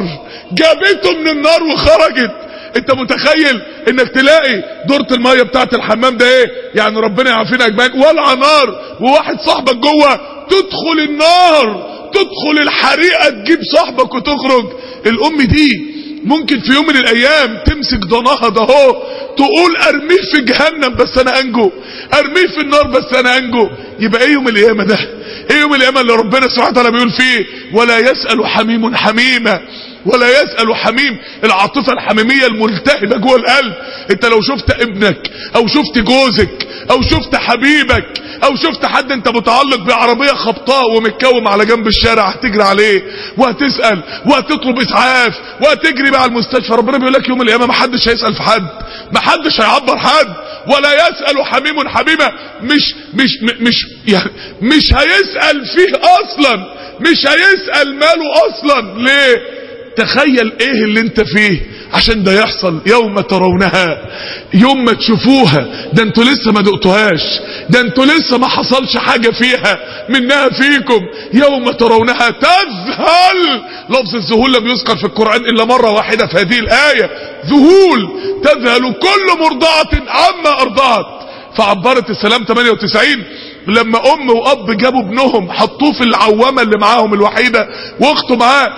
جابته من النار وخرجت. انت متخيل انك تلاقي دورة المية بتاعت الحمام ده ايه؟ يعني ربنا يعافينا اجمعين، ولع نار وواحد صاحبك جوه، تدخل النار تدخل الحريقة تجيب صاحبك وتخرج. الام دي ممكن في يوم من الايام تمسك ضناها ده هو تقول ارميه في جهنم بس انا انجو، ارميه في النار بس انا انجو. يبقى ايه يوم القيامة ده؟ ايه يوم القيامة اللي ربنا سبحانه وتعالى بيقول فيه ولا يسأل حميم حميمة؟ ولا يسأل حميم، العاطفة الحميمية الملتهبة جوه القلب. انت لو شفت ابنك او شفت جوزك او شفت حبيبك او شفت حد انت متعلق بعربية خبطاء ومتكوم على جنب الشارع، هتجري عليه وهتسأل وهتطلب اسعاف وهتجري بقى على المستشفى. ربنا بيقول لك يوم القيامة محدش هيسأل في حد، محدش هيعبر حد. ولا يسأل حميم حميمة، مش مش مش يعني مش هيسأل فيه اصلا، مش هيسأل ماله اصلا. ليه؟ تخيل ايه اللي انت فيه عشان ده يحصل. يوم ترونها، يوم ما تشوفوها، ده انتوا لسه ما دقتوهاش، ده انتوا لسه ما حصلش حاجة فيها منها فيكم. يوم ترونها تذهل، لفظ الذهول لم يذكر في القرآن الا مرة واحدة في هذه الآية. ذهول، تذهل كل مرضعة عما ارضعت. فعبرت السلام ثمانية وتسعين لما ام واب جابوا ابنهم حطوه في العوامة اللي معاهم الوحيدة واخته معاه،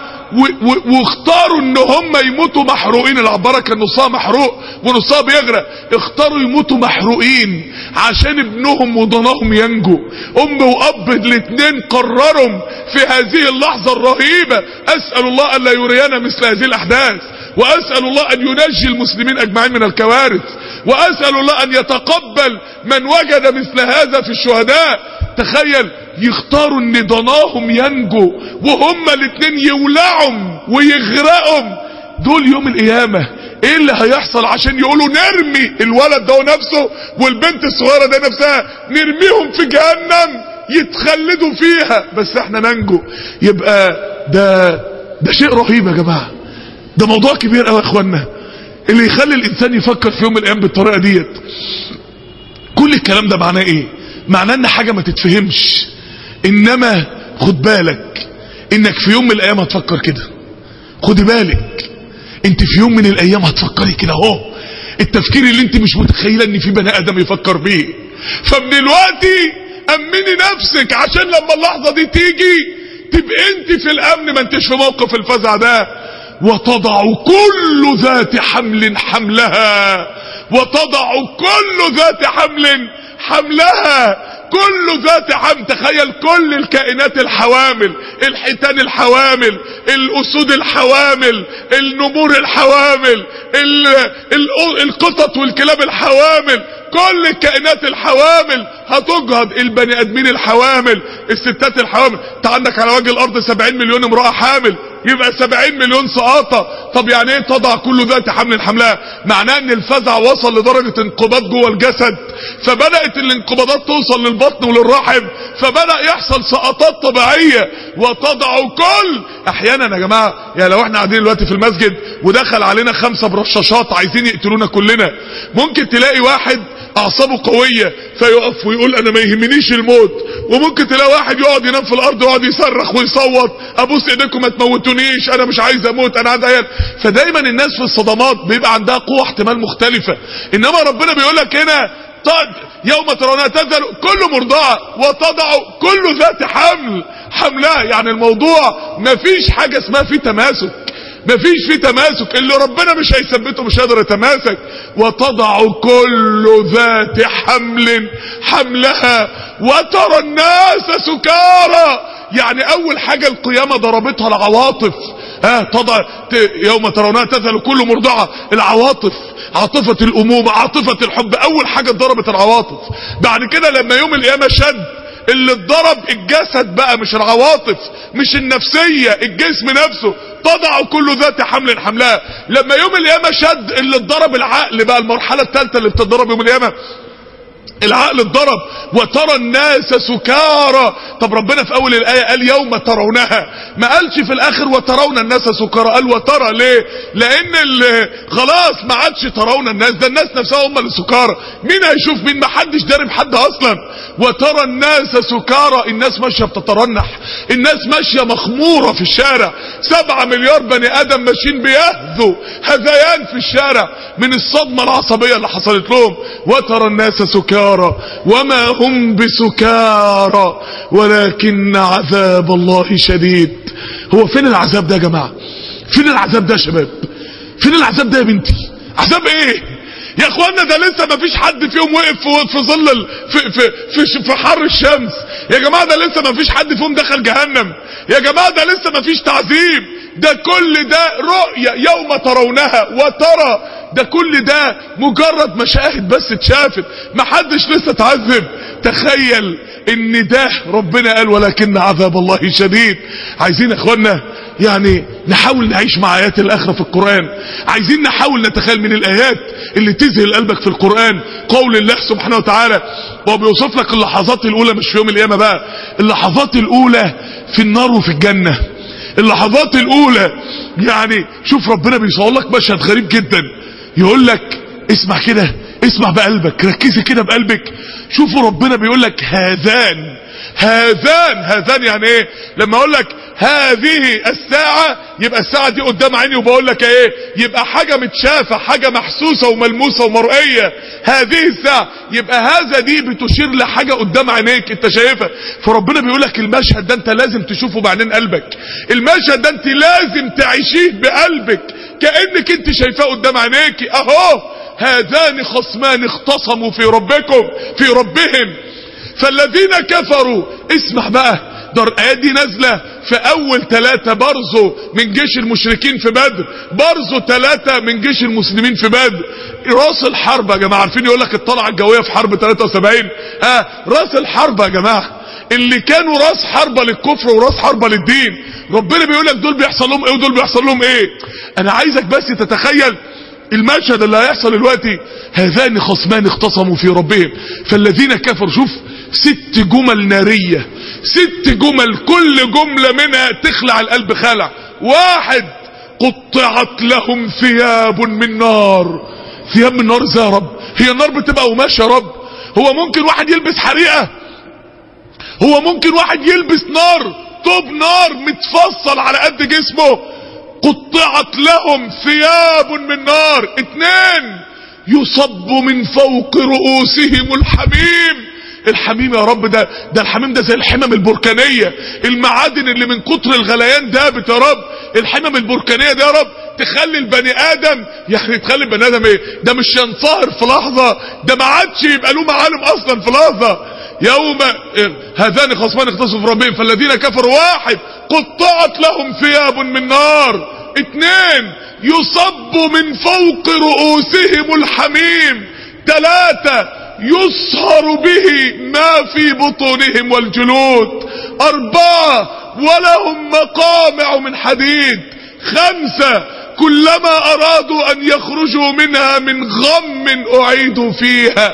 واختاروا ان هم يموتوا محروقين. العبارة كان نصها محروق ونصها بيغرق، اختاروا يموتوا محروقين عشان ابنهم وضناهم ينجو. ام واب الاثنين قرروا في هذه اللحظة الرهيبة. اسأل الله ان لا يرينا مثل هذه الاحداث، واسأل الله ان ينجي المسلمين اجمعين من الكوارث، واسأل الله ان يتقبل من وجد مثل هذا في الشهداء. تخيل يختاروا ان ضناهم ينجو وهم الاثنين يولعهم ويغرقهم. دول يوم القيامة ايه اللي هيحصل عشان يقولوا نرمي الولد ده نفسه والبنت الصغيرة ده نفسها، نرميهم في جهنم؟ يتخلدوا فيها بس احنا ننجو. يبقى ده ده شيء رهيب يا جماعة، ده موضوع كبير قوي يا اخوانا اللي يخلي الانسان يفكر في يوم من الايام بالطريقة ديت. كل الكلام ده معناه ايه؟ معناه ان حاجة ما تتفهمش، انما خد بالك انك في يوم من الايام هتفكر كده. خدي بالك انت في يوم من الايام هتفكري كده اهو، التفكير اللي انت مش متخيله ان في بني ادم يفكر بيه. فمن الوقت امني نفسك عشان لما اللحظه دي تيجي تبقى انت في الامن، ما انتش في موقف الفزع ده. وتضع كل ذات حمل حملها، وتضع كل ذات حمل حملها. كل ذات حمل، تخيل كل الكائنات الحوامل، الحيتان الحوامل، الاسود الحوامل، النمور الحوامل، ال ال القطط والكلاب الحوامل، كل الكائنات الحوامل هتجهض. البني ادمين الحوامل، الستات الحوامل. انت عندك على وجه الارض سبعين مليون امرأة حامل، يبقى سبعين مليون سقاطة. طب يعني ايه تضع كل ذات حمل حملها؟ معناه ان الفزع وصل لدرجة انقباض جوه الجسد، فبدأت الانقباضات توصل للبطن وللرحم، فبدأ يحصل سقطات طبيعية. وتضع كل احيانا يا جماعة، يعني لو احنا قاعدين دلوقتي في المسجد ودخل علينا خمسة برشاشات عايزين يقتلونا كلنا، ممكن تلاقي واحد اعصابه قوية فيقف ويقول انا ما يهمنيش الموت، وممكن تلاقي واحد يقعد ينام في الارض ويقعد يصرخ ويصوت ابوس ايديكم ما تموتونيش انا مش عايز اموت انا عايز عيال. فدايما الناس في الصدمات بيبقى عندها قوة احتمال مختلفة، انما ربنا بيقول لك هنا يوم ترونها تذهل كل مرضعة وتضع كل ذات حمل حملها. يعني الموضوع مفيش حاجة اسمها فيه تماسك، مفيش فيه تماسك، اللي ربنا مش هيثبته مش هيقدر يتماسك. وتضع كل ذات حمل حملها وترى الناس سكارى. يعني اول حاجة القيامة ضربتها العواطف. ها تضع يوم ترونها تذهل كل مرضعة، العواطف، عاطفة الامومة، عاطفة الحب، اول حاجة ضربت العواطف. بعد كده لما يوم القيامة شد، اللي اتضرب الجسد بقى مش العواطف مش النفسية، الجسم نفسه. تضع كل ذات حمل حملها. لما يوم القيامة شد، اللي اتضرب العقل بقى، المرحلة الثالثة اللي بتتضرب يوم القيامة العقل اتضرب. وترى الناس سكارى. طب ربنا في اول الايه قال يوم ترونها، ما قالش في الاخر وترون الناس سكارى، قال وترى. ليه؟ لان خلاص ما عادش ترون الناس، ده الناس نفسها هم اللي سكارى. مين هيشوف مين؟ ما حدش دارب حد اصلا. وترى الناس سكارى، الناس ماشيه بتترنح، الناس ماشيه مخموره في الشارع، سبعة مليار بني ادم ماشيين بيهذوا هذيان في الشارع من الصدمه العصبيه اللي حصلت لهم. وترى الناس سكارى وما هم بسكارى ولكن عذاب الله شديد. هو فين العذاب ده يا جماعة؟ فين العذاب ده يا شباب؟ فين العذاب ده يا بنتي؟ عذاب ايه يا اخوانا؟ ده لسه ما فيش حد فيهم وقف في ظل في, في, في, في حر الشمس يا جماعة. ده لسه ما فيش حد فيهم دخل جهنم يا جماعة. ده لسه ما فيش تعذيب. ده كل ده رؤية يوم ترونها وترى، ده كل ده مجرد مشاهد بس اتشافت، ما حدش لسه اتعذب. تخيل ان ده ربنا قال ولكن عذاب الله شديد. عايزين يا اخوانا يعني نحاول نعيش مع ايات الاخره في القرآن. عايزين نحاول نتخيل من الايات اللي تذهل قلبك في القرآن قول الله سبحانه وتعالى، وهو بيوصف لك اللحظات الاولى مش في يوم القيامه بقى، اللحظات الاولى في النار وفي الجنه. اللحظات الاولى يعني شوف ربنا بيصور لك مشهد غريب جدا، يقول لك اسمع كده، اسمع بقلبك، ركزي كده بقلبك. شوفوا ربنا بيقول لك هذان هذان هذان يعني ايه؟ لما اقول لك هذه الساعة يبقى الساعة دي قدام عيني وبقول لك ايه؟ يبقى حاجة متشافة، حاجة محسوسة وملموسة ومرئية. هذه الساعة يبقى هذا دي بتشير لحاجة قدام عينيك انت شايفها. فربنا بيقول لك المشهد ده انت لازم تشوفه بعدين قلبك، المشهد ده انت لازم تعيشيه بقلبك كأنك انت شايفاه قدام عينيك. اهو هذان خصمان اختصموا في ربكم في ربهم فالذين كفروا. اسمع بقى، ده الآيات دي نازلة في اول ثلاثة برزوا من جيش المشركين في بدر، برزوا ثلاثة من جيش المسلمين في بدر. راس الحرب يا جماعة، عارفين يقول لك الطلعة الجوية في حرب ثلاثة وسبعين، اه راس الحرب يا جماعة اللي كانوا راس حربة للكفر وراس حربة للدين. ربنا بيقول لك دول بيحصل لهم ايه ودول بيحصل لهم ايه. انا عايزك بس تتخيل المشهد اللي هيحصل دلوقتي. هذان خصمان اختصموا في ربهم فالذين كفروا. شوف ست جمل نارية، ست جمل كل جملة منها تخلع القلب خلع. واحد، قطعت لهم ثياب من نار. ثياب من نار ازاي يا رب؟ هي النار بتبقى قماش يا رب؟ هو ممكن واحد يلبس حريقة؟ هو ممكن واحد يلبس نار، طوب نار متفصل على قد جسمه؟ قطعت لهم ثياب من نار. اتنين، يصب من فوق رؤوسهم الحميم. الحميم يا رب ده ده الحميم ده زي الحمم البركانية، المعادن اللي من كتر الغليان دابت يا رب. الحمم البركانية ده يا رب تخلي البني ادم، يعني تخلي البني ادم ايه؟ ده مش ينصهر في لحظة، ده ما عادش يبقى له معالم اصلا في لحظة. يوم هذان خصمان اختصموا في ربهم فالذين كفروا. واحد، قطعت لهم ثياب من نار. اتنين، يصب من فوق رؤوسهم الحميم. تلاتة، يصهر به ما في بطونهم والجلود. أربعة، ولهم مقامع من حديد. خمسة، كلما أرادوا أن يخرجوا منها من غم أعيدوا فيها.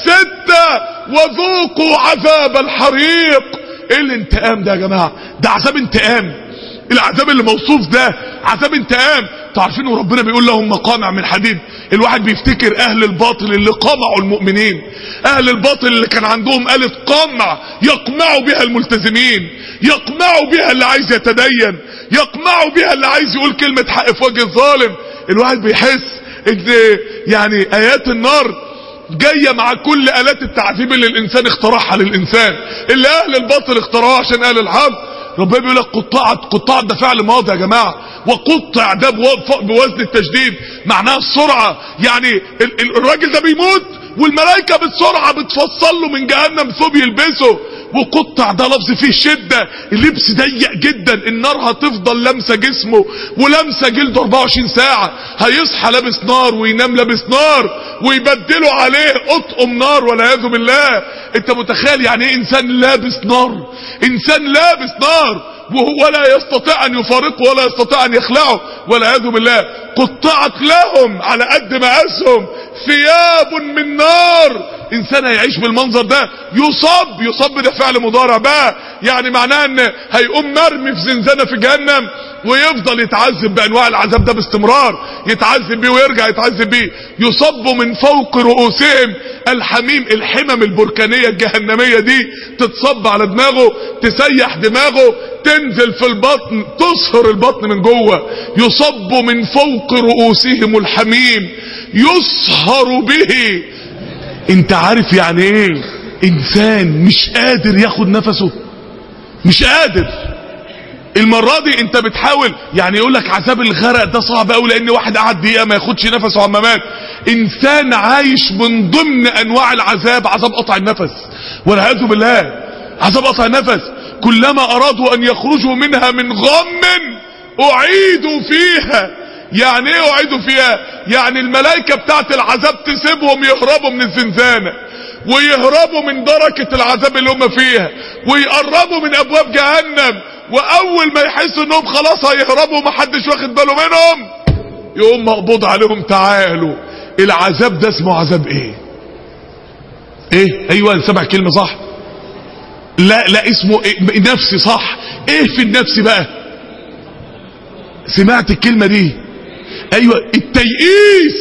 ستة، وذوقوا عذاب الحريق. ايه الانتقام ده يا جماعة؟ ده عذاب انتقام. العذاب اللي موصوف ده عذاب انتقام. تعرفين وربنا بيقول لهم مقامع من حديد. الواحد بيفتكر اهل الباطل اللي قمعوا المؤمنين، اهل الباطل اللي كان عندهم آلة قمع يقمعوا بها الملتزمين، يقمعوا بها اللي عايز يتدين، يقمعوا بها اللي عايز يقول كلمة حق في وجه الظالم. الواحد بيحس ان يعني ايات النار جاية مع كل آلات التعذيب اللي الانسان اخترعها للانسان، اللي اهل الباطل اخترعوها عشان اهل الحق. ربنا بيقول لك قطعت. قطعت ده فعل ماضي يا جماعه، وقطع ده بوزن التشديد معناها السرعه. يعني الراجل ده بيموت والملائكه بالسرعه بتفصل له من جهنم ثوب يلبسه. وقطع ده لفظ فيه شده، اللبس ضيق جدا، النار هتفضل لامسه جسمه ولامسه جلده أربعة وعشرين ساعه. هيصحى لابس نار وينام لابس نار ويبدلوا عليه اطقم نار والعياذ بالله. انت متخيل يعني ايه انسان لابس نار؟ انسان لابس نار وهو لا يستطيع ان يفارقه ولا يستطيع ان يخلعه والعياذ بالله. قطعت لهم على قد مقاسهم ثياب من نار. انسان هيعيش بالمنظر ده يصاب. يصاب ده فعل مضارع بقى، يعني معناه ان هيقوم مرمي في زنزانة في جهنم ويفضل يتعذب بانواع العذاب ده باستمرار، يتعذب بيه ويرجع يتعذب بيه. يصب من فوق رؤوسهم الحميم. الحمم البركانية الجهنمية دي تتصب على دماغه، تسيح دماغه، تنزل في البطن، تصهر البطن من جوه. يصب من فوق رؤوسهم الحميم يصهر به. انت عارف يعني ايه انسان مش قادر ياخد نفسه؟ مش قادر. المرة دي انت بتحاول، يعني يقول لك عذاب الغرق ده صعب قوي لان واحد قعد دقيقة ما ياخدش نفسه عما مات. انسان عايش من ضمن انواع العذاب عذاب قطع النفس والعياذ بالله. عذاب قطع النفس. كلما ارادوا ان يخرجوا منها من غم اعيدوا فيها. يعني ايه اعيدوا فيها؟ يعني الملائكة بتاعت العذاب تسيبهم يهربوا من الزنزانة ويهربوا من دركة العذاب اللي هم فيها ويقربوا من ابواب جهنم، واول ما يحسوا انهم خلاص هيهربوا ومحدش واخد باله منهم يقوم مقبوض عليهم. تعالوا العذاب ده اسمه عذاب ايه؟ ايه؟ ايوه سمع كلمة صح. لا لا اسمه إيه؟ نفسي صح. ايه في النفس بقى؟ سمعت الكلمة دي؟ ايوه التيئيس.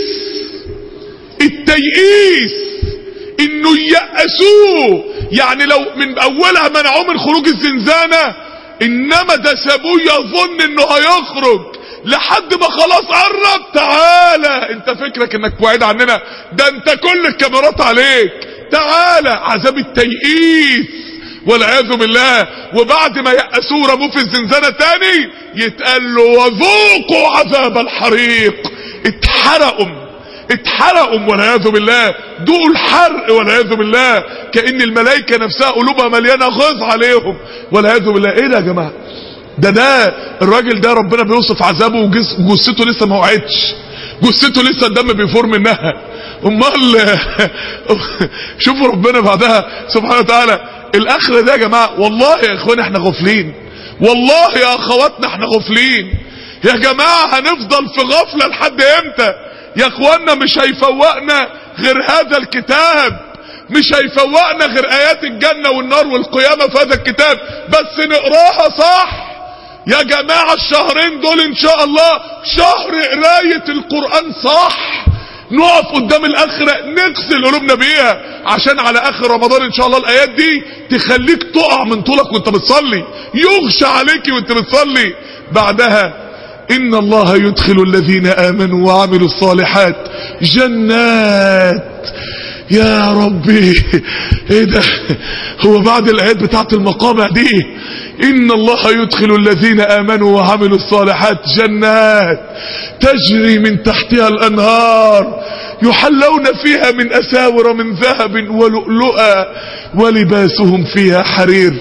التيئيس انه ييأسوه، يعني لو من اولها منعوه من خروج الزنزانة انما ده سابوه يظن انه هيخرج لحد ما خلاص قرب. تعالى انت فكرك انك بعيد عننا؟ ده انت كل الكاميرات عليك. تعالى عذاب التيئيس والعياذ بالله. وبعد ما يأسوه رموه في الزنزانة تاني يتقال له وذوقوا عذاب الحريق. اتحرقوا اتحرقوا والعياذ بالله. ذوقوا الحرق والعياذ بالله. كأن الملائكة نفسها قلوبها مليانة غيظ عليهم والعياذ بالله. ايه ده يا جماعة؟ ده ده الراجل ده ربنا بيوصف عذابه وجثته لسه ما وقعتش، جثته لسه الدم بيفور منها. امال شوفوا ربنا بعدها سبحانه وتعالى. الاخره ده يا جماعه والله يا اخواني احنا غافلين، والله يا اخواتنا احنا غافلين يا جماعه. هنفضل في غفله لحد امتى يا اخوانا؟ مش هيفوقنا غير هذا الكتاب، مش هيفوقنا غير ايات الجنة والنار والقيامة في هذا الكتاب، بس نقراها صح يا جماعة. الشهرين دول ان شاء الله شهر قراية القرآن صح، نقف قدام الاخرة نغسل قلوبنا بيها، عشان على اخر رمضان ان شاء الله الايات دي تخليك تقع من طولك وانت بتصلي، يغشى عليكي وانت بتصلي. بعدها ان الله يدخل الذين امنوا وعملوا الصالحات جنات. يا ربي ايه ده؟ هو بعد الايات بتاعت المقامع دي ان الله يدخل الذين امنوا وعملوا الصالحات جنات تجري من تحتها الانهار يحلون فيها من اساور من ذهب ولؤلؤا ولباسهم فيها حرير.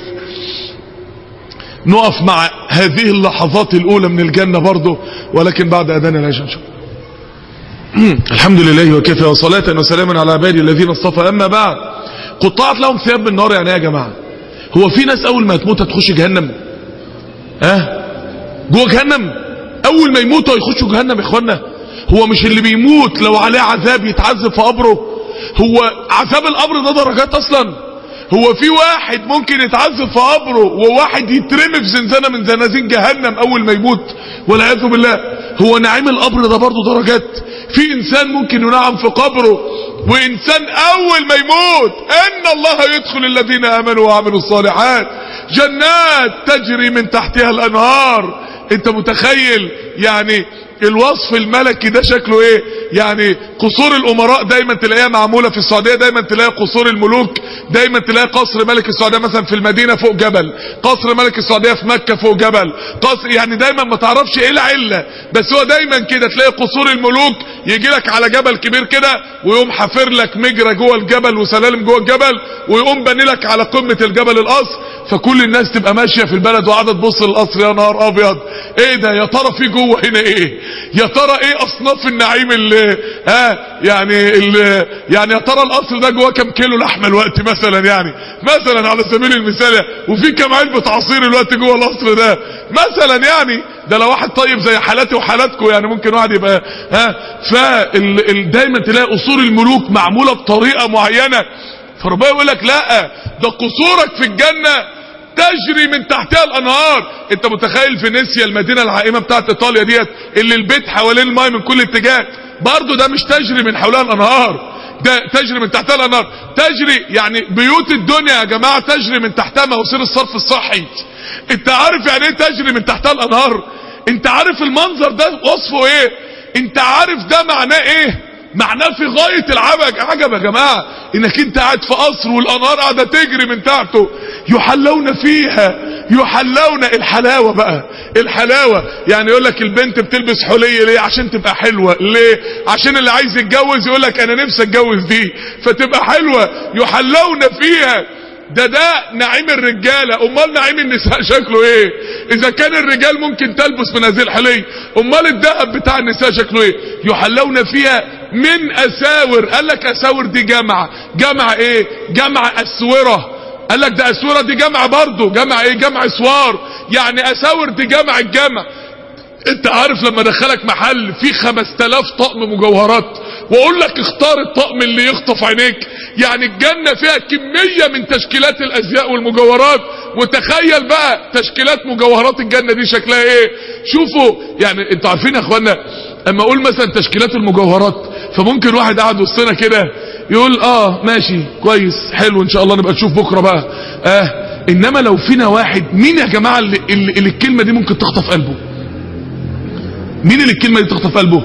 نقف مع هذه اللحظات الاولى من الجنة برضه، ولكن بعد اذان العشاء ان شاء الله. الحمد لله وكفى وصلاة وسلاما على عبادي الذين اصطفى. اما بعد، قطعت لهم ثياب من نار. يعني ايه يا جماعة؟ هو في ناس اول ما تموت هتخش جهنم؟ ها أه؟ جوه جهنم اول ما يموتوا يخشوا جهنم يا اخوانا؟ هو مش اللي بيموت لو عليه عذاب يتعذب في قبره؟ هو عذاب القبر ده درجات اصلا؟ هو في واحد ممكن يتعذب في قبره وواحد يترمي في زنزانة من زنازين جهنم اول ما يموت والعياذ بالله؟ هو نعيم القبر ده برضه درجات؟ في انسان ممكن ينعم في قبره وانسان اول ما يموت ان الله يدخل الذين امنوا وعملوا الصالحات جنات تجري من تحتها الانهار. انت متخيل يعني الوصف الملكي ده شكله ايه؟ يعني قصور الامراء دايما تلاقيها معمولة في السعودية، دايما تلاقي قصور الملوك، دايما تلاقي قصر ملك السعودية مثلا في المدينة فوق جبل، قصر ملك السعودية في مكة فوق جبل، قصر يعني دايما ما تعرفش ايه العلة، بس هو دايما كده تلاقي قصور الملوك يجي لك على جبل كبير كده ويقوم حافر لك مجرى جوه الجبل وسلالم جوه الجبل ويقوم بني لك على قمة الجبل القصر، فكل الناس تبقى ماشية في البلد وقاعدة تبص للقصر. يا نهار ابيض ايه ده؟ يا ترى في جوه هنا ايه؟ يا ترى ايه اصناف النعيم اللي ها يعني اللي يعني يا ترى القصر ده جواه كام كيلو لحمه الوقت مثلا؟ يعني مثلا على سبيل المثال، وفي كام علبه عصير الوقت جوه القصر ده مثلا؟ يعني ده لو واحد طيب زي حالاتي وحالاتكم يعني ممكن واحد يبقى ها. فدايما تلاقي قصور الملوك معموله بطريقه معينه، فربنا يقول لك لا ده قصورك في الجنه تجري من تحتها الانهار. انت متخيل فينيسيا المدينة العائمة بتاعت ايطاليا ديت اللي البيت حوالين الماء من كل اتجاه، برضو ده مش تجري من حولها الانهار، ده تجري من تحتها الانهار. تجري يعني بيوت الدنيا يا جماعة تجري من تحتها مواسير الصرف الصحي. انت عارف يعني ايه تجري من تحتها الانهار؟ انت عارف المنظر ده وصفه ايه؟ انت عارف ده معناه ايه؟ معناه في غاية العجب عجب يا جماعة انك انت قاعد في قصر والانهار قاعدة تجري من تحته. يحلون فيها، يحلون الحلاوة بقى، الحلاوة يعني يقول لك البنت بتلبس حلية ليه؟ عشان تبقى حلوة. ليه؟ عشان اللي عايز يتجوز يقول لك انا نفسي اتجوز دي فتبقى حلوة. يحلون فيها، ده ده نعيم الرجالة. امال نعيم النساء شكله ايه؟ اذا كان الرجال ممكن تلبس من هذه الحلي، امال الذهب بتاع النساء شكله ايه؟ يحلون فيها من اساور. قال لك اساور دي جمع، جمع ايه؟ جمع اسورة. قال لك ده اسورة دي جمع برضه، جمع ايه؟ جمع اسوار. يعني اساور دي جمع الجمع. انت عارف لما دخلك محل فيه خمس تلاف طقم مجوهرات واقول لك اختار الطقم اللي يخطف عينيك؟ يعني الجنة فيها كمية من تشكيلات الازياء والمجوهرات، وتخيل بقى تشكيلات مجوهرات الجنة دي شكلها ايه. شوفوا يعني انتوا عارفين يا اخوانا اما اقول مثلا تشكيلات المجوهرات فممكن واحد قاعد وسطنا كده يقول اه ماشي كويس حلو ان شاء الله نبقى نشوف بكرة بقى اه. انما لو فينا واحد، مين يا جماعة اللي, اللي, اللي الكلمة دي ممكن تخطف قلبه؟ مين اللي الكلمة دي تخطف قلبه؟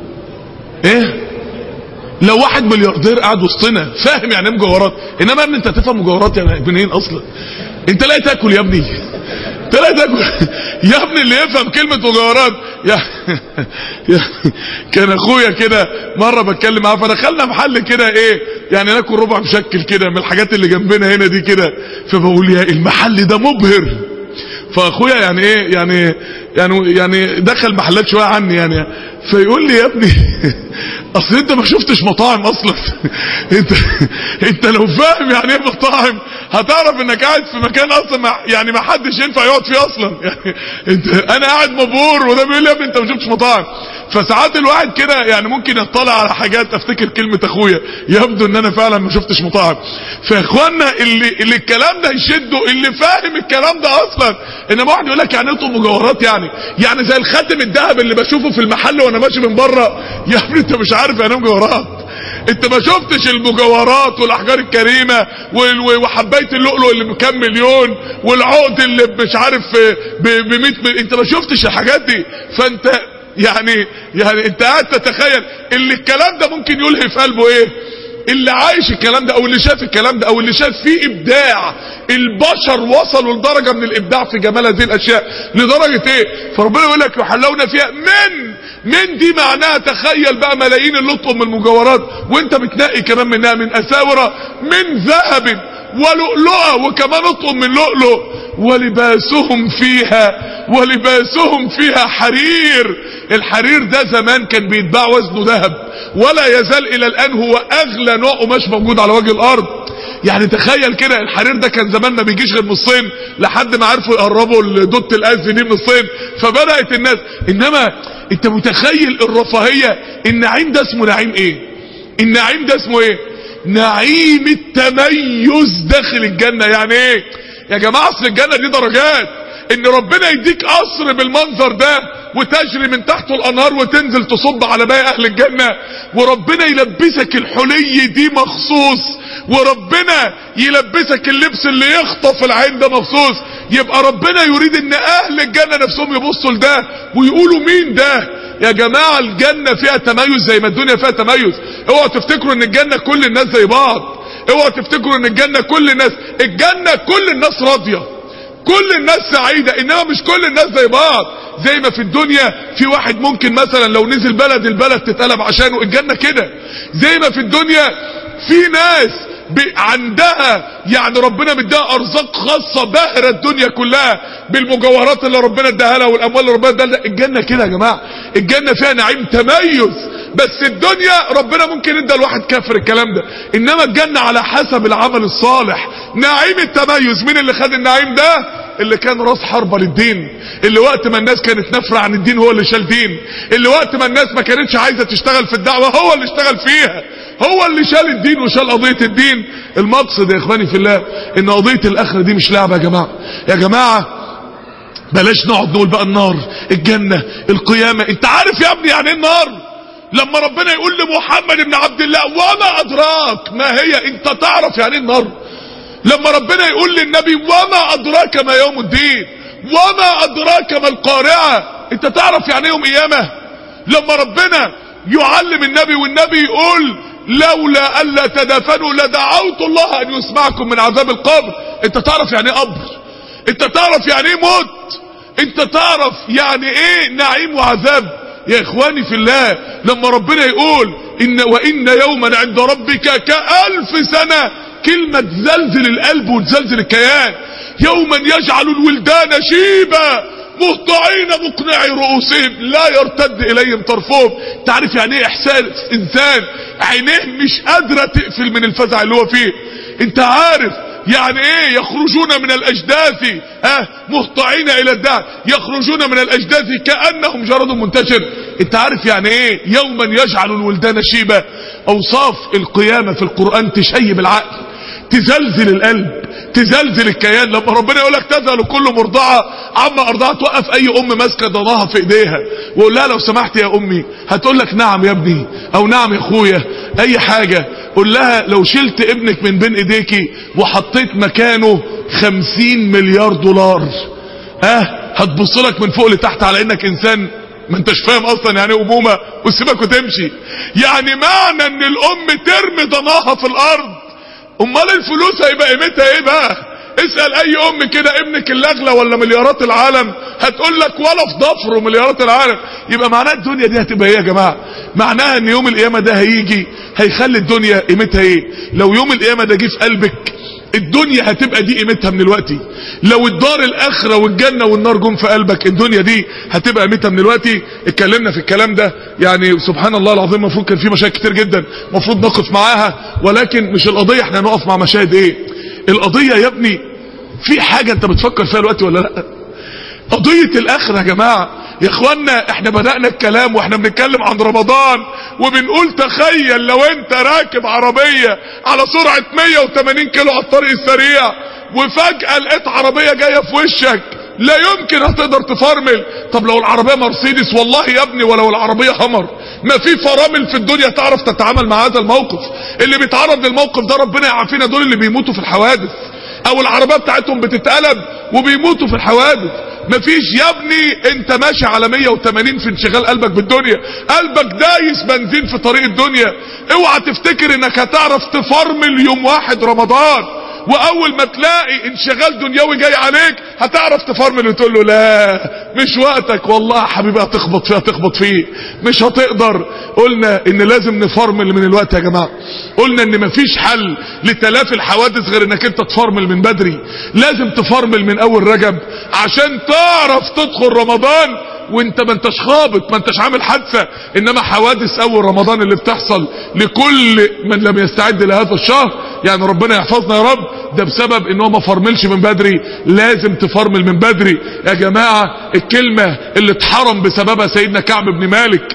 ايه؟ لو واحد ملياردير قاعد وسطنا فاهم يعني ايه مجوهرات. انما يا ابني انت تفهم مجوهرات يعني منين اصلا؟ انت لا تاكل يا ابني، انت لا تاكل يا ابني. اللي يفهم كلمة مجوهرات يا يا كان اخويا كده مرة بتكلم معاه فدخلنا محل كده ايه يعني ناكل ربع مشكل كده من الحاجات اللي جنبنا هنا دي كده، فبقول يا المحل ده مبهر. فاخويا يعني ايه يعني يعني يعني دخل محلات شويه عني يعني، فيقول لي يا ابني اصل انت ما شفتش مطاعم اصلا. انت انت لو فاهم يعني ايه مطاعم هتعرف انك قاعد في مكان اصلا ما يعني ما حدش ينفع يقعد فيه اصلا. يعني انت انا قاعد مبهور وده بيقول لي يا ابني انت ما شفتش مطاعم. فساعات الواحد كده يعني ممكن يطلع على حاجات، افتكر كلمة اخويا يبدو ان انا فعلا ما شفتش مطاعم. فاخواننا اللي, اللي الكلام ده يشده، اللي فاهم الكلام ده اصلا، انما واحد يقول لك يعني انتوا مجوهرات، يعني يعني زي الخاتم الذهب اللي بشوفه في المحل وانا ماشي من بره. يا ابني انت مش عارف يعني ايه مجوهرات، انت ما شفتش المجوهرات والاحجار الكريمه وحبايه اللؤلؤ اللي بكام مليون والعقد اللي مش عارف ب مية مليون، انت ما شفتش الحاجات دي. فانت يعني يعني انت قاعد تتخيل اللي الكلام ده ممكن يلهي في قلبه ايه، اللي عايش الكلام ده او اللي شاف الكلام ده او اللي شاف فيه ابداع. البشر وصلوا لدرجه من الابداع في جمال هذه الاشياء لدرجه ايه؟ فربنا يقول لك يحلون فيها من من دي معناها تخيل بقى ملايين اللي اطلب من المجوهرات وانت بتنقي كمان منها، من اساوره من ذهب ولؤلؤه، وكمان اطلب من لؤلؤ. ولباسهم فيها ولباسهم فيها حرير. الحرير ده زمان كان بيتباع وزنه ذهب، ولا يزال الى الان هو اغلى نوع قماش موجود على وجه الارض. يعني تخيل كده، الحرير ده كان زمان ما بيجيش غير من الصين، لحد ما عرفوا يقربوا دوت الأز دي من الصين فبدأت الناس. انما انت متخيل الرفاهية؟ النعيم ده اسمه نعيم ايه؟ النعيم ده اسمه ايه؟ نعيم التميز داخل الجنة. يعني ايه يا جماعة؟ اصل الجنة دي درجات، ان ربنا يديك قصر بالمنظر ده وتجري من تحته الانهار وتنزل تصب على باقي اهل الجنة، وربنا يلبسك الحلي دي مخصوص، وربنا يلبسك اللبس اللي يخطف العين ده مخصوص. يبقى ربنا يريد ان اهل الجنة نفسهم يبصوا لده ويقولوا مين ده؟ يا جماعة الجنة فيها تميز زي ما الدنيا فيها تميز. اوعوا تفتكروا ان الجنة كل الناس زي بعض، اوعوا تفتكروا ان الجنة كل الناس، الجنة كل الناس راضية، كل الناس سعيدة، انما مش كل الناس زي بعض. زي ما في الدنيا في واحد ممكن مثلا لو نزل بلد البلد تتقلب عشانه، الجنة كده. زي ما في الدنيا في ناس عندها يعني ربنا مديها ارزاق خاصة باهرة الدنيا كلها بالمجوهرات اللي ربنا اداها لها والاموال اللي ربنا اداها لها. الجنة كده يا جماعة، الجنة فيها نعيم تميز. بس الدنيا ربنا ممكن ادى الواحد كافر الكلام ده، انما الجنة على حسب العمل الصالح. نعيم التميز، مين اللي خد النعيم ده؟ اللي كان راس حربة للدين، اللي وقت ما الناس كانت نافرة عن الدين هو اللي شال دين، اللي وقت ما الناس ما كانتش عايزة تشتغل في الدعوة هو اللي اشتغل فيها، هو اللي شال الدين وشال قضية الدين. المقصد يا اخواني في الله ان قضية الاخرة دي مش لعبة يا جماعة. يا جماعة بلاش نقعد نقول بقى النار الجنة القيامة. انت عارف يا ابني يعني ايه النار؟ لما ربنا يقول لمحمد بن عبد الله وما ادراك ما هي، انت تعرف يعني ايه النار؟ لما ربنا يقول للنبي وما ادراك ما يوم الدين، وما ادراك ما القارعة، انت تعرف يعني ايه يوم قيامة؟ لما ربنا يعلم النبي والنبي يقول لولا الا تدافنوا لدعوت الله ان يسمعكم من عذاب القبر، انت تعرف يعني ايه قبر؟ انت تعرف يعني ايه موت؟ انت تعرف يعني ايه نعيم وعذاب؟ يا اخواني في الله لما ربنا يقول ان وان يوما عند ربك كألف سنة، كلمة تزلزل القلب وتزلزل الكيان. يوما يجعل الولدان شيبا مهطعين مقنعي رؤوسهم لا يرتد اليهم طرفهم. تعرف يعني ايه احساس انسان عينيه مش قادرة تقفل من الفزع اللي هو فيه؟ انت عارف يعني ايه يخرجون من الاجداث اه مهطعين الى الدهر، يخرجون من الاجداث كأنهم جراد منتشر؟ انت عارف يعني ايه يوما يجعل الولدان شيبا؟ اوصاف القيامة في القرآن تشيب العقل، تزلزل القلب، تزلزل الكيان. لما ربنا يقول لك تذهل كل مرضعة عما ارضعت، توقف اي ام ماسكه ضناها في ايديها وقول لها لو سمحت يا امي، هتقول لك نعم يا ابني او نعم يا اخويا اي حاجة. قول لها لو شلت ابنك من بين ايديكي وحطيت مكانه خمسين مليار دولار اه هتبص لك من فوق لتحت على انك انسان ما انتش فاهم اصلا يعني امومه وتسيبك وتمشي. يعني معنى ان الام ترمي ضناها في الارض، امال الفلوس هيبقى قيمتها ايه بقى؟ اسأل اي ام كده ابنك اللي اغلى ولا مليارات العالم، هتقول لك ولا في ضفر مليارات العالم. يبقى معناها الدنيا دي هتبقى ايه يا جماعة؟ معناها ان يوم القيامة ده هيجي هيخلي الدنيا قيمتها ايه؟ لو يوم القيامة ده جه في قلبك الدنيا هتبقى دي قيمتها من الوقت. لو الدار الاخرة والجنة والنار جم في قلبك الدنيا دي هتبقى قيمتها من الوقت. اتكلمنا في الكلام ده يعني سبحان الله العظيم، المفروض كان في مشاهد كتير جدا المفروض نقف معاها، ولكن مش القضية احنا نقف مع مشاهد ايه. القضية يا ابني في حاجة انت بتفكر فيها الوقت ولا لا؟ قضية الاخرة يا جماعة يا اخوانا احنا بدأنا الكلام واحنا بنتكلم عن رمضان وبنقول تخيل لو انت راكب عربية على سرعة مية وتمانين كيلو على الطريق السريع وفجأة لقيت عربية جاية في وشك، لا يمكن هتقدر تفرمل. طب لو العربية مرسيدس، والله يا ابني ولو العربية همر، ما في فرامل في الدنيا تعرف تتعامل مع هذا الموقف. اللي بيتعرض للموقف ده ربنا يعافينا، دول اللي بيموتوا في الحوادث او العربية بتاعتهم بتتقلب وبيموتوا في الحوادث. مفيش يا ابني، انت ماشي على مية وتمانين في انشغال قلبك بالدنيا، قلبك دايس بنزين في طريق الدنيا. اوعى تفتكر انك هتعرف تفرمل يوم واحد رمضان واول ما تلاقي انشغال دنيوي جاي عليك هتعرف تفرمل وتقول له لا مش وقتك. والله يا حبيبي هتخبط فيه هتخبط فيه مش هتقدر. قلنا ان لازم نفرمل من الوقت يا جماعة. قلنا ان مفيش حل لتلافي الحوادث غير انك انت تفرمل من بدري. لازم تفرمل من اول رجب عشان تعرف تدخل رمضان وانت ما انتش خابط، ما انتش عامل حادثة. انما حوادث اول رمضان اللي بتحصل لكل من لم يستعد لهذا الشهر، يعني ربنا يحفظنا يا رب، ده بسبب ان هو ما فرملش من بدري. لازم تفرمل من بدري يا جماعة. الكلمة اللي اتحرم بسببها سيدنا كعب بن مالك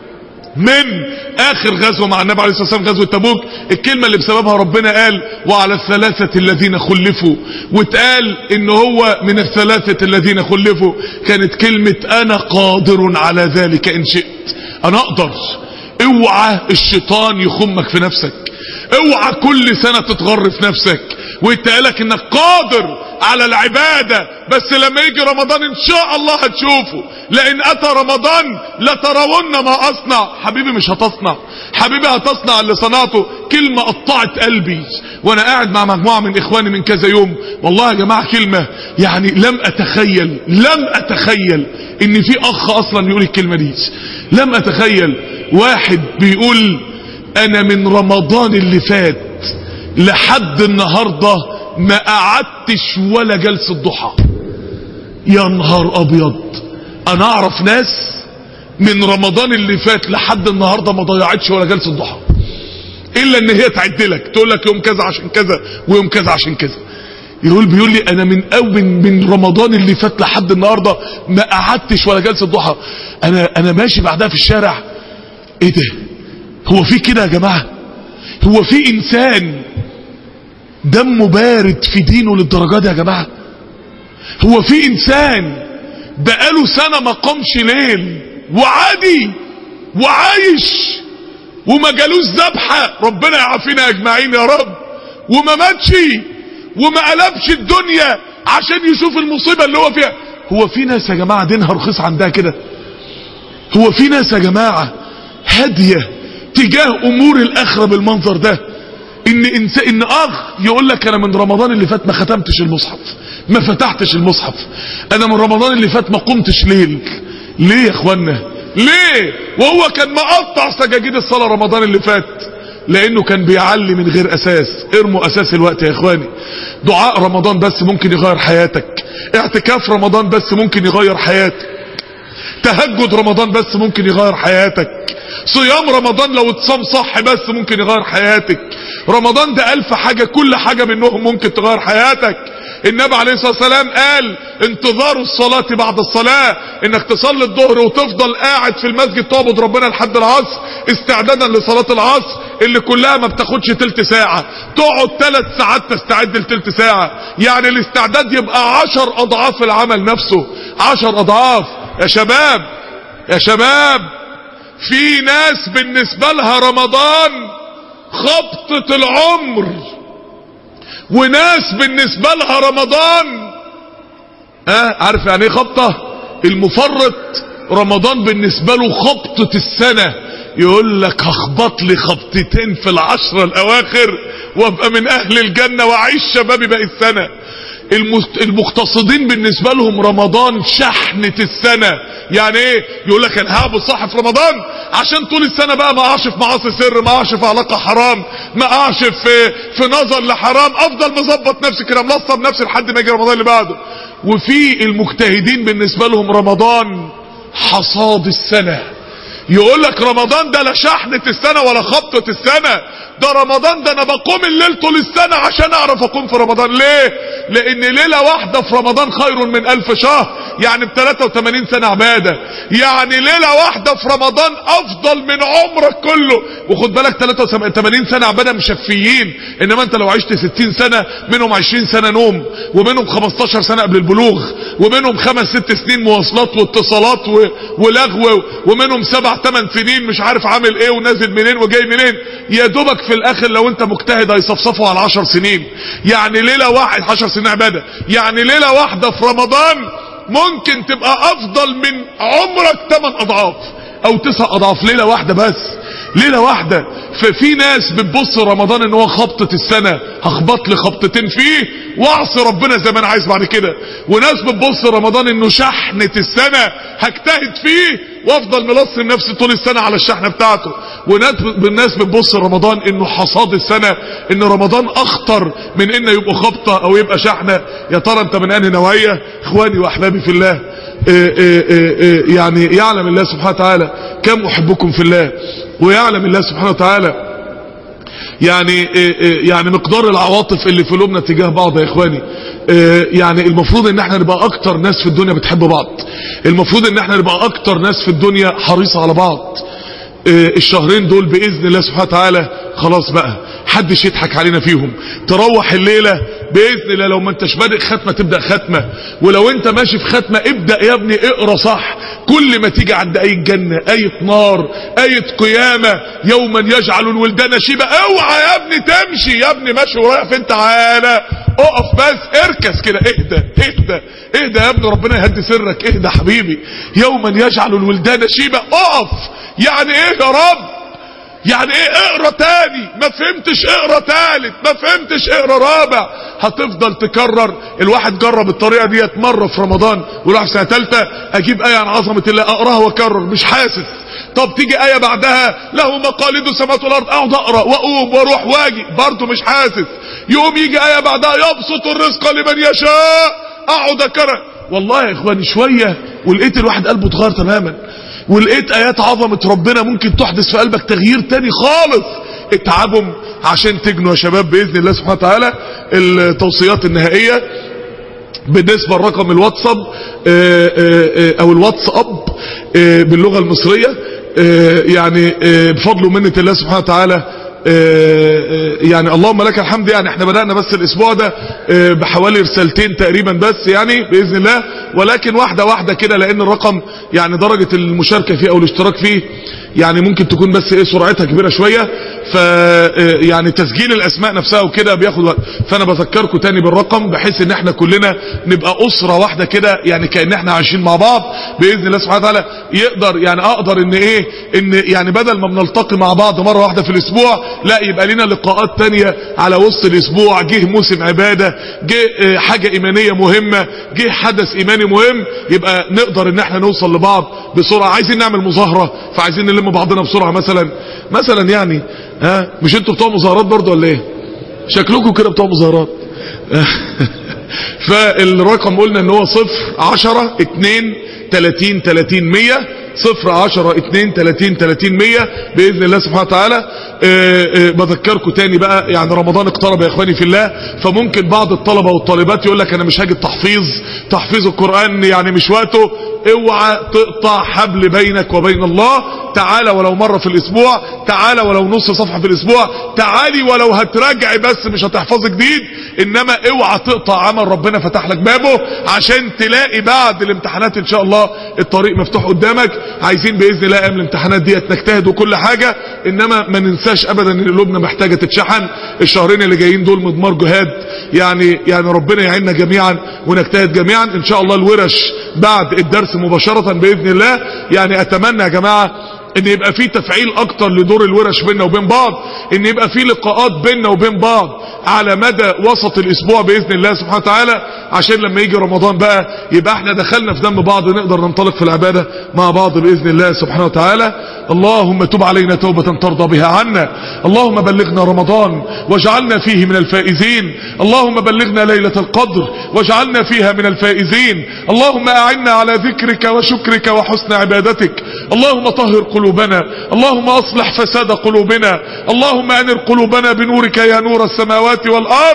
من اخر غزوة مع النبي عليه الصلاة والسلام، غزوة تبوك، الكلمة اللي بسببها ربنا قال وعلى الثلاثة الذين خلفوا، واتقال ان هو من الثلاثة الذين خلفوا، كانت كلمة انا قادر على ذلك ان شئت. انا اقدر. اوعى الشيطان يخمك في نفسك، اوعى كل سنة تتغر في نفسك ويتقالك انك قادر على العبادة، بس لما يجي رمضان ان شاء الله هتشوفه، لان اتى رمضان لترون ما اصنع. حبيبي مش هتصنع، حبيبي هتصنع اللي صنعته. كلمة قطعت قلبي وانا قاعد مع مجموعة من اخواني من كذا يوم، والله يا جماعة كلمة يعني لم اتخيل لم اتخيل ان في اخ اصلا يقول الكلمة دي. لم اتخيل. واحد بيقول انا من رمضان اللي فات لحد النهاردة ما قعدتش ولا جلسة ضحى. يا نهار ابيض. انا اعرف ناس من رمضان اللي فات لحد النهاردة ما ضيعتش ولا جلسة ضحى، الا ان هي تعدلك تقول لك يوم كذا عشان كذا ويوم كذا عشان كذا. يقول بيقول لي انا من اول من رمضان اللي فات لحد النهاردة ما قعدتش ولا جلسة ضحى. انا انا ماشي بعدها في الشارع، ايه ده؟ هو في كده يا جماعة؟ هو في انسان دمه بارد في دينه للدرجات دي يا جماعة؟ هو في انسان بقاله سنة ما قامش ليل وعادي وعايش وما جالوش ذبحة، ربنا يعافينا اجمعين يا رب، وما ماتش وما قلبش الدنيا عشان يشوف المصيبة اللي هو فيها؟ هو في ناس يا جماعة دينها رخيص عندها كده؟ هو في ناس يا جماعة هادية تجاه امور الاخرة بالمنظر ده؟ ان انسان ان اخ يقول لك انا من رمضان اللي فات ما ختمتش المصحف، ما فتحتش المصحف، انا من رمضان اللي فات ما قمتش ليل. ليه يا اخوانا؟ ليه؟ وهو كان مقطع سجاجيد الصلاة رمضان اللي فات، لانه كان بيعلي من غير اساس. ارموا اساس الوقت يا اخواني. دعاء رمضان بس ممكن يغير حياتك، اعتكاف رمضان بس ممكن يغير حياتك، تهجد رمضان بس ممكن يغير حياتك، صيام رمضان لو اتصام صح بس ممكن يغير حياتك. رمضان ده الف حاجة، كل حاجة منهم ممكن تغير حياتك. النبي عليه الصلاة والسلام قال انتظار الصلاة بعد الصلاة، انك تصلي الظهر وتفضل قاعد في المسجد تعبد ربنا لحد العصر استعدادا لصلاة العصر اللي كلها ما بتاخدش تلت ساعة، تقعد ثلاث ساعات تستعد لتلت ساعة. يعني الاستعداد يبقى عشر اضعاف العمل نفسه، عشر اضعاف. يا شباب يا شباب في ناس بالنسبة لها رمضان خبطة العمر، وناس بالنسبة لها رمضان اه عارف يعني ايه خبطة؟ المفرط رمضان بالنسبة له خبطة السنة. يقول لك هخبط لي خبطتين في العشرة الاواخر وابقى من اهل الجنة واعيش شبابي باقي السنة. المقتصدين بالنسبة لهم رمضان شحنة السنة. يعني ايه؟ يقول لك انا هعبد صح في رمضان عشان طول السنة بقى ما اقعش في معاصي سر، ما اقعش في علاقة حرام، ما اقعش في في نظر لحرام، افضل مظبط نفسي كده ملصم نفسي لحد ما يجي رمضان اللي بعده. وفي المجتهدين بالنسبة لهم رمضان حصاد السنة. يقول لك رمضان ده لا شحنة السنة ولا خبطة السنة، ده رمضان ده انا بقوم الليل طول السنة عشان اعرف اقوم في رمضان. ليه؟ لان ليلة واحدة في رمضان خير من الف شهر. يعني ب ثلاثة وثمانين سنة عبادة. يعني ليلة واحدة في رمضان افضل من عمرك كله. وخد بالك ثلاثة وثمانين سنة عبادة مشفيين، انما انت لو عشت ستين سنة منهم عشرين سنة نوم، ومنهم خمستاشر سنة قبل البلوغ، ومنهم خمس ست سنين مواصلات واتصالات و... ولغو، ومنهم سبع ثمان سنين مش عارف عامل ايه ونازل منين وجاي منين، يا دوبك في الاخر لو انت مجتهد هيصفصفوا على عشر سنين. يعني ليلة واحد عشر سنين عبادة، يعني ليلة واحدة في رمضان ممكن تبقى افضل من عمرك ثمان اضعاف او تسع اضعاف. ليلة واحدة بس، ليلة واحدة. ففي ناس بتبص رمضان ان هو خبطة السنة، هخبط لي خبطتين فيه واعصي ربنا زي ما انا عايز بعد كده. وناس بتبص رمضان انه شحنة السنة، هجتهد فيه وافضل ملصم نفسي طول السنة على الشحنة بتاعته. وناس بتبص رمضان انه حصاد السنة، ان رمضان اخطر من انه يبقى خبطة او يبقى شحنة. يا ترى انت من انهي نوعية؟ اخواني واحبابي في الله، إيه إيه إيه يعني يعلم الله سبحانه وتعالى كم احبكم في الله، ويعلم الله سبحانه وتعالى يعني يعني مقدار العواطف اللي في قلوبنا تجاه بعض. يا اخواني يعني المفروض ان احنا نبقى اكتر ناس في الدنيا بتحب بعض، المفروض ان احنا نبقى اكتر ناس في الدنيا حريصة على بعض. الشهرين دول باذن الله سبحانه وتعالى خلاص بقى حدش يضحك علينا فيهم. تروح الليلة باذن الله لو ما انتش بادئ ختمة تبدأ ختمة، ولو انت ماشي في ختمة ابدأ يا ابني اقرا صح. كل ما تيجي عند اي جنة، اية نار، اية قيامة، يوما يجعل الولدان شيبا، اوعى يا ابني تمشي يا ابني ماشي ورايح فين، تعالى اقف بس اركز كده، اهدى اهدى اهدى يا ابني، ربنا يهدي سرك، اهدى حبيبي. يوما يجعل الولدان شيبا، اقف. يعني ايه يا رب؟ يعني ايه اقرا تاني؟ ما فهمتش اقرا تالت، ما فهمتش اقرا رابع. هتفضل تكرر. الواحد جرب الطريقه ديت مره في رمضان وراح سنه ثالثه اجيب ايه عن عظمه الله اقراها واكرر مش حاسس. طب تيجي ايه بعدها له مقاليد السماوات والارض، اقعد اقرا واقوم واروح واجي برضه مش حاسس. يقوم يجي ايه بعدها يبسط الرزق لمن يشاء، اقعد اكرر. والله يا اخواني شويه ولقيت الواحد قلبه اتغير تماما، ولقيت ايات عظمة ربنا ممكن تحدث في قلبك تغيير تاني خالص. اتعبوا عشان تجنوا يا شباب باذن الله سبحانه وتعالى. التوصيات النهائية بالنسبة لرقم الواتساب او الواتساب باللغة المصرية، يعني بفضل ومنة الله سبحانه وتعالى يعني اللهم لك الحمد. يعني احنا بدأنا بس الاسبوع ده بحوالي رسالتين تقريبا بس يعني باذن الله، ولكن واحدة واحدة كده، لان الرقم يعني درجة المشاركة فيه او الاشتراك فيه يعني ممكن تكون بس ايه سرعتها كبيرة شوية، ف يعني تسجيل الاسماء نفسها وكده بياخد وقت. فانا بذكركم تاني بالرقم بحيث ان احنا كلنا نبقى اسرة واحدة كده، يعني كأن احنا عايشين مع بعض باذن الله سبحانه وتعالى. يقدر يعني اقدر ان ايه ان يعني بدل ما بنلتقي مع بعض مرة واحدة في الاسبوع، لا يبقى لنا لقاءات تانية على وسط الاسبوع. جه موسم عبادة، جه حاجة ايمانية مهمة، جه حدث ايماني مهم، يبقى نقدر ان احنا نوصل لبعض بسرعة. عايزين نعمل مظاهرة فعايزين نلم بعضنا بسرعة مثلا مثلا يعني ها مش انتوا بتوع مظاهرات برضو ولا ايه؟ شكلكم كده بتوع مظاهرات. فالرقم قلنا ان هو صفر عشرة اتنين تلاتين تلاتين مية، صفر عشرة اتنين تلاتين تلاتين مية باذن الله سبحانه وتعالى. أه أه بذكركم تاني بقى، يعني رمضان اقترب يا اخواني في الله، فممكن بعض الطلبة والطالبات يقول لك انا مش هاجي التحفيظ، تحفيظ القرآن يعني مش وقته. اوعى تقطع حبل بينك وبين الله. تعالى ولو مرة في الاسبوع، تعالى ولو نص صفحة في الاسبوع، تعالي ولو هتراجعي بس مش هتحفظي جديد، انما اوعى تقطع عمل ربنا فتح لك بابه عشان تلاقي بعد الامتحانات ان شاء الله الطريق مفتوح قدامك. عايزين باذن الله ايام الامتحانات ديت نجتهد وكل حاجة، انما ما ننساش ابدا ان قلوبنا محتاجة تتشحن. الشهرين اللي جايين دول مضمار جهاد، يعني يعني ربنا يعيننا جميعا ونجتهد جميعا ان شاء الله. الورش بعد الدرس مباشرة باذن الله. يعني اتمنى يا جماعة ان يبقى في تفعيل اكتر لدور الورش بيننا وبين بعض، ان يبقى في لقاءات بيننا وبين بعض على مدى وسط الاسبوع باذن الله سبحانه وتعالى، عشان لما يجي رمضان بقى يبقى احنا دخلنا في دم بعض، نقدر ننطلق في العبادة مع بعض باذن الله سبحانه وتعالى. اللهم تب علينا توبة ترضى بها عنا، اللهم بلغنا رمضان واجعلنا فيه من الفائزين، اللهم بلغنا ليلة القدر واجعلنا فيها من الفائزين، اللهم اعنا على ذكرك وشكرك وحسن عبادتك، اللهم طهر قلوبنا، اللهم اصلح فساد قلوبنا، اللهم انر قلوبنا بنورك يا نور السماوات والارض،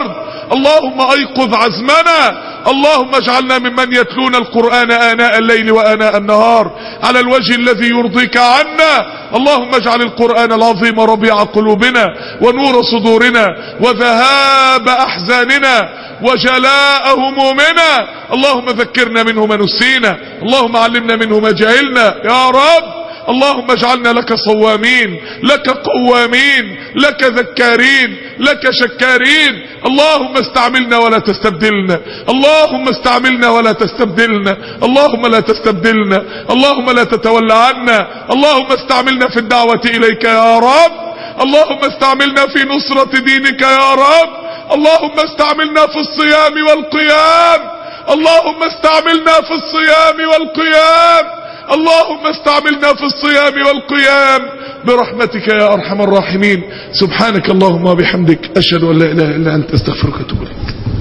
اللهم ايقظ عزمنا، اللهم اجعلنا ممن يتلون القرآن آناء الليل وآناء النهار على الوجه الذي يرضيك عنا. اللهم اجعل القرآن العظيم ربيع قلوبنا ونور صدورنا وذهاب أحزاننا وجلاء همومنا. اللهم ذكرنا منه ما نسينا، اللهم علمنا منه ما جهلنا يا رب. اللهم اجعلنا لك صوامين، لك قوامين، لك ذكارين، لك شكارين. اللهم استعملنا ولا تستبدلنا، اللهم استعملنا ولا تستبدلنا، اللهم لا تستبدلنا، اللهم لا تتولى عنا. اللهم استعملنا في الدعوة إليك يا رب، اللهم استعملنا في نصرة دينك يا رب، اللهم استعملنا في الصيام والقيام، اللهم استعملنا في الصيام والقيام، اللهم استعملنا في الصيام والقيام برحمتك يا أرحم الراحمين. سبحانك اللهم وبحمدك، أشهد أن لا إله إلا أنت، أستغفرك وأتوب إليك.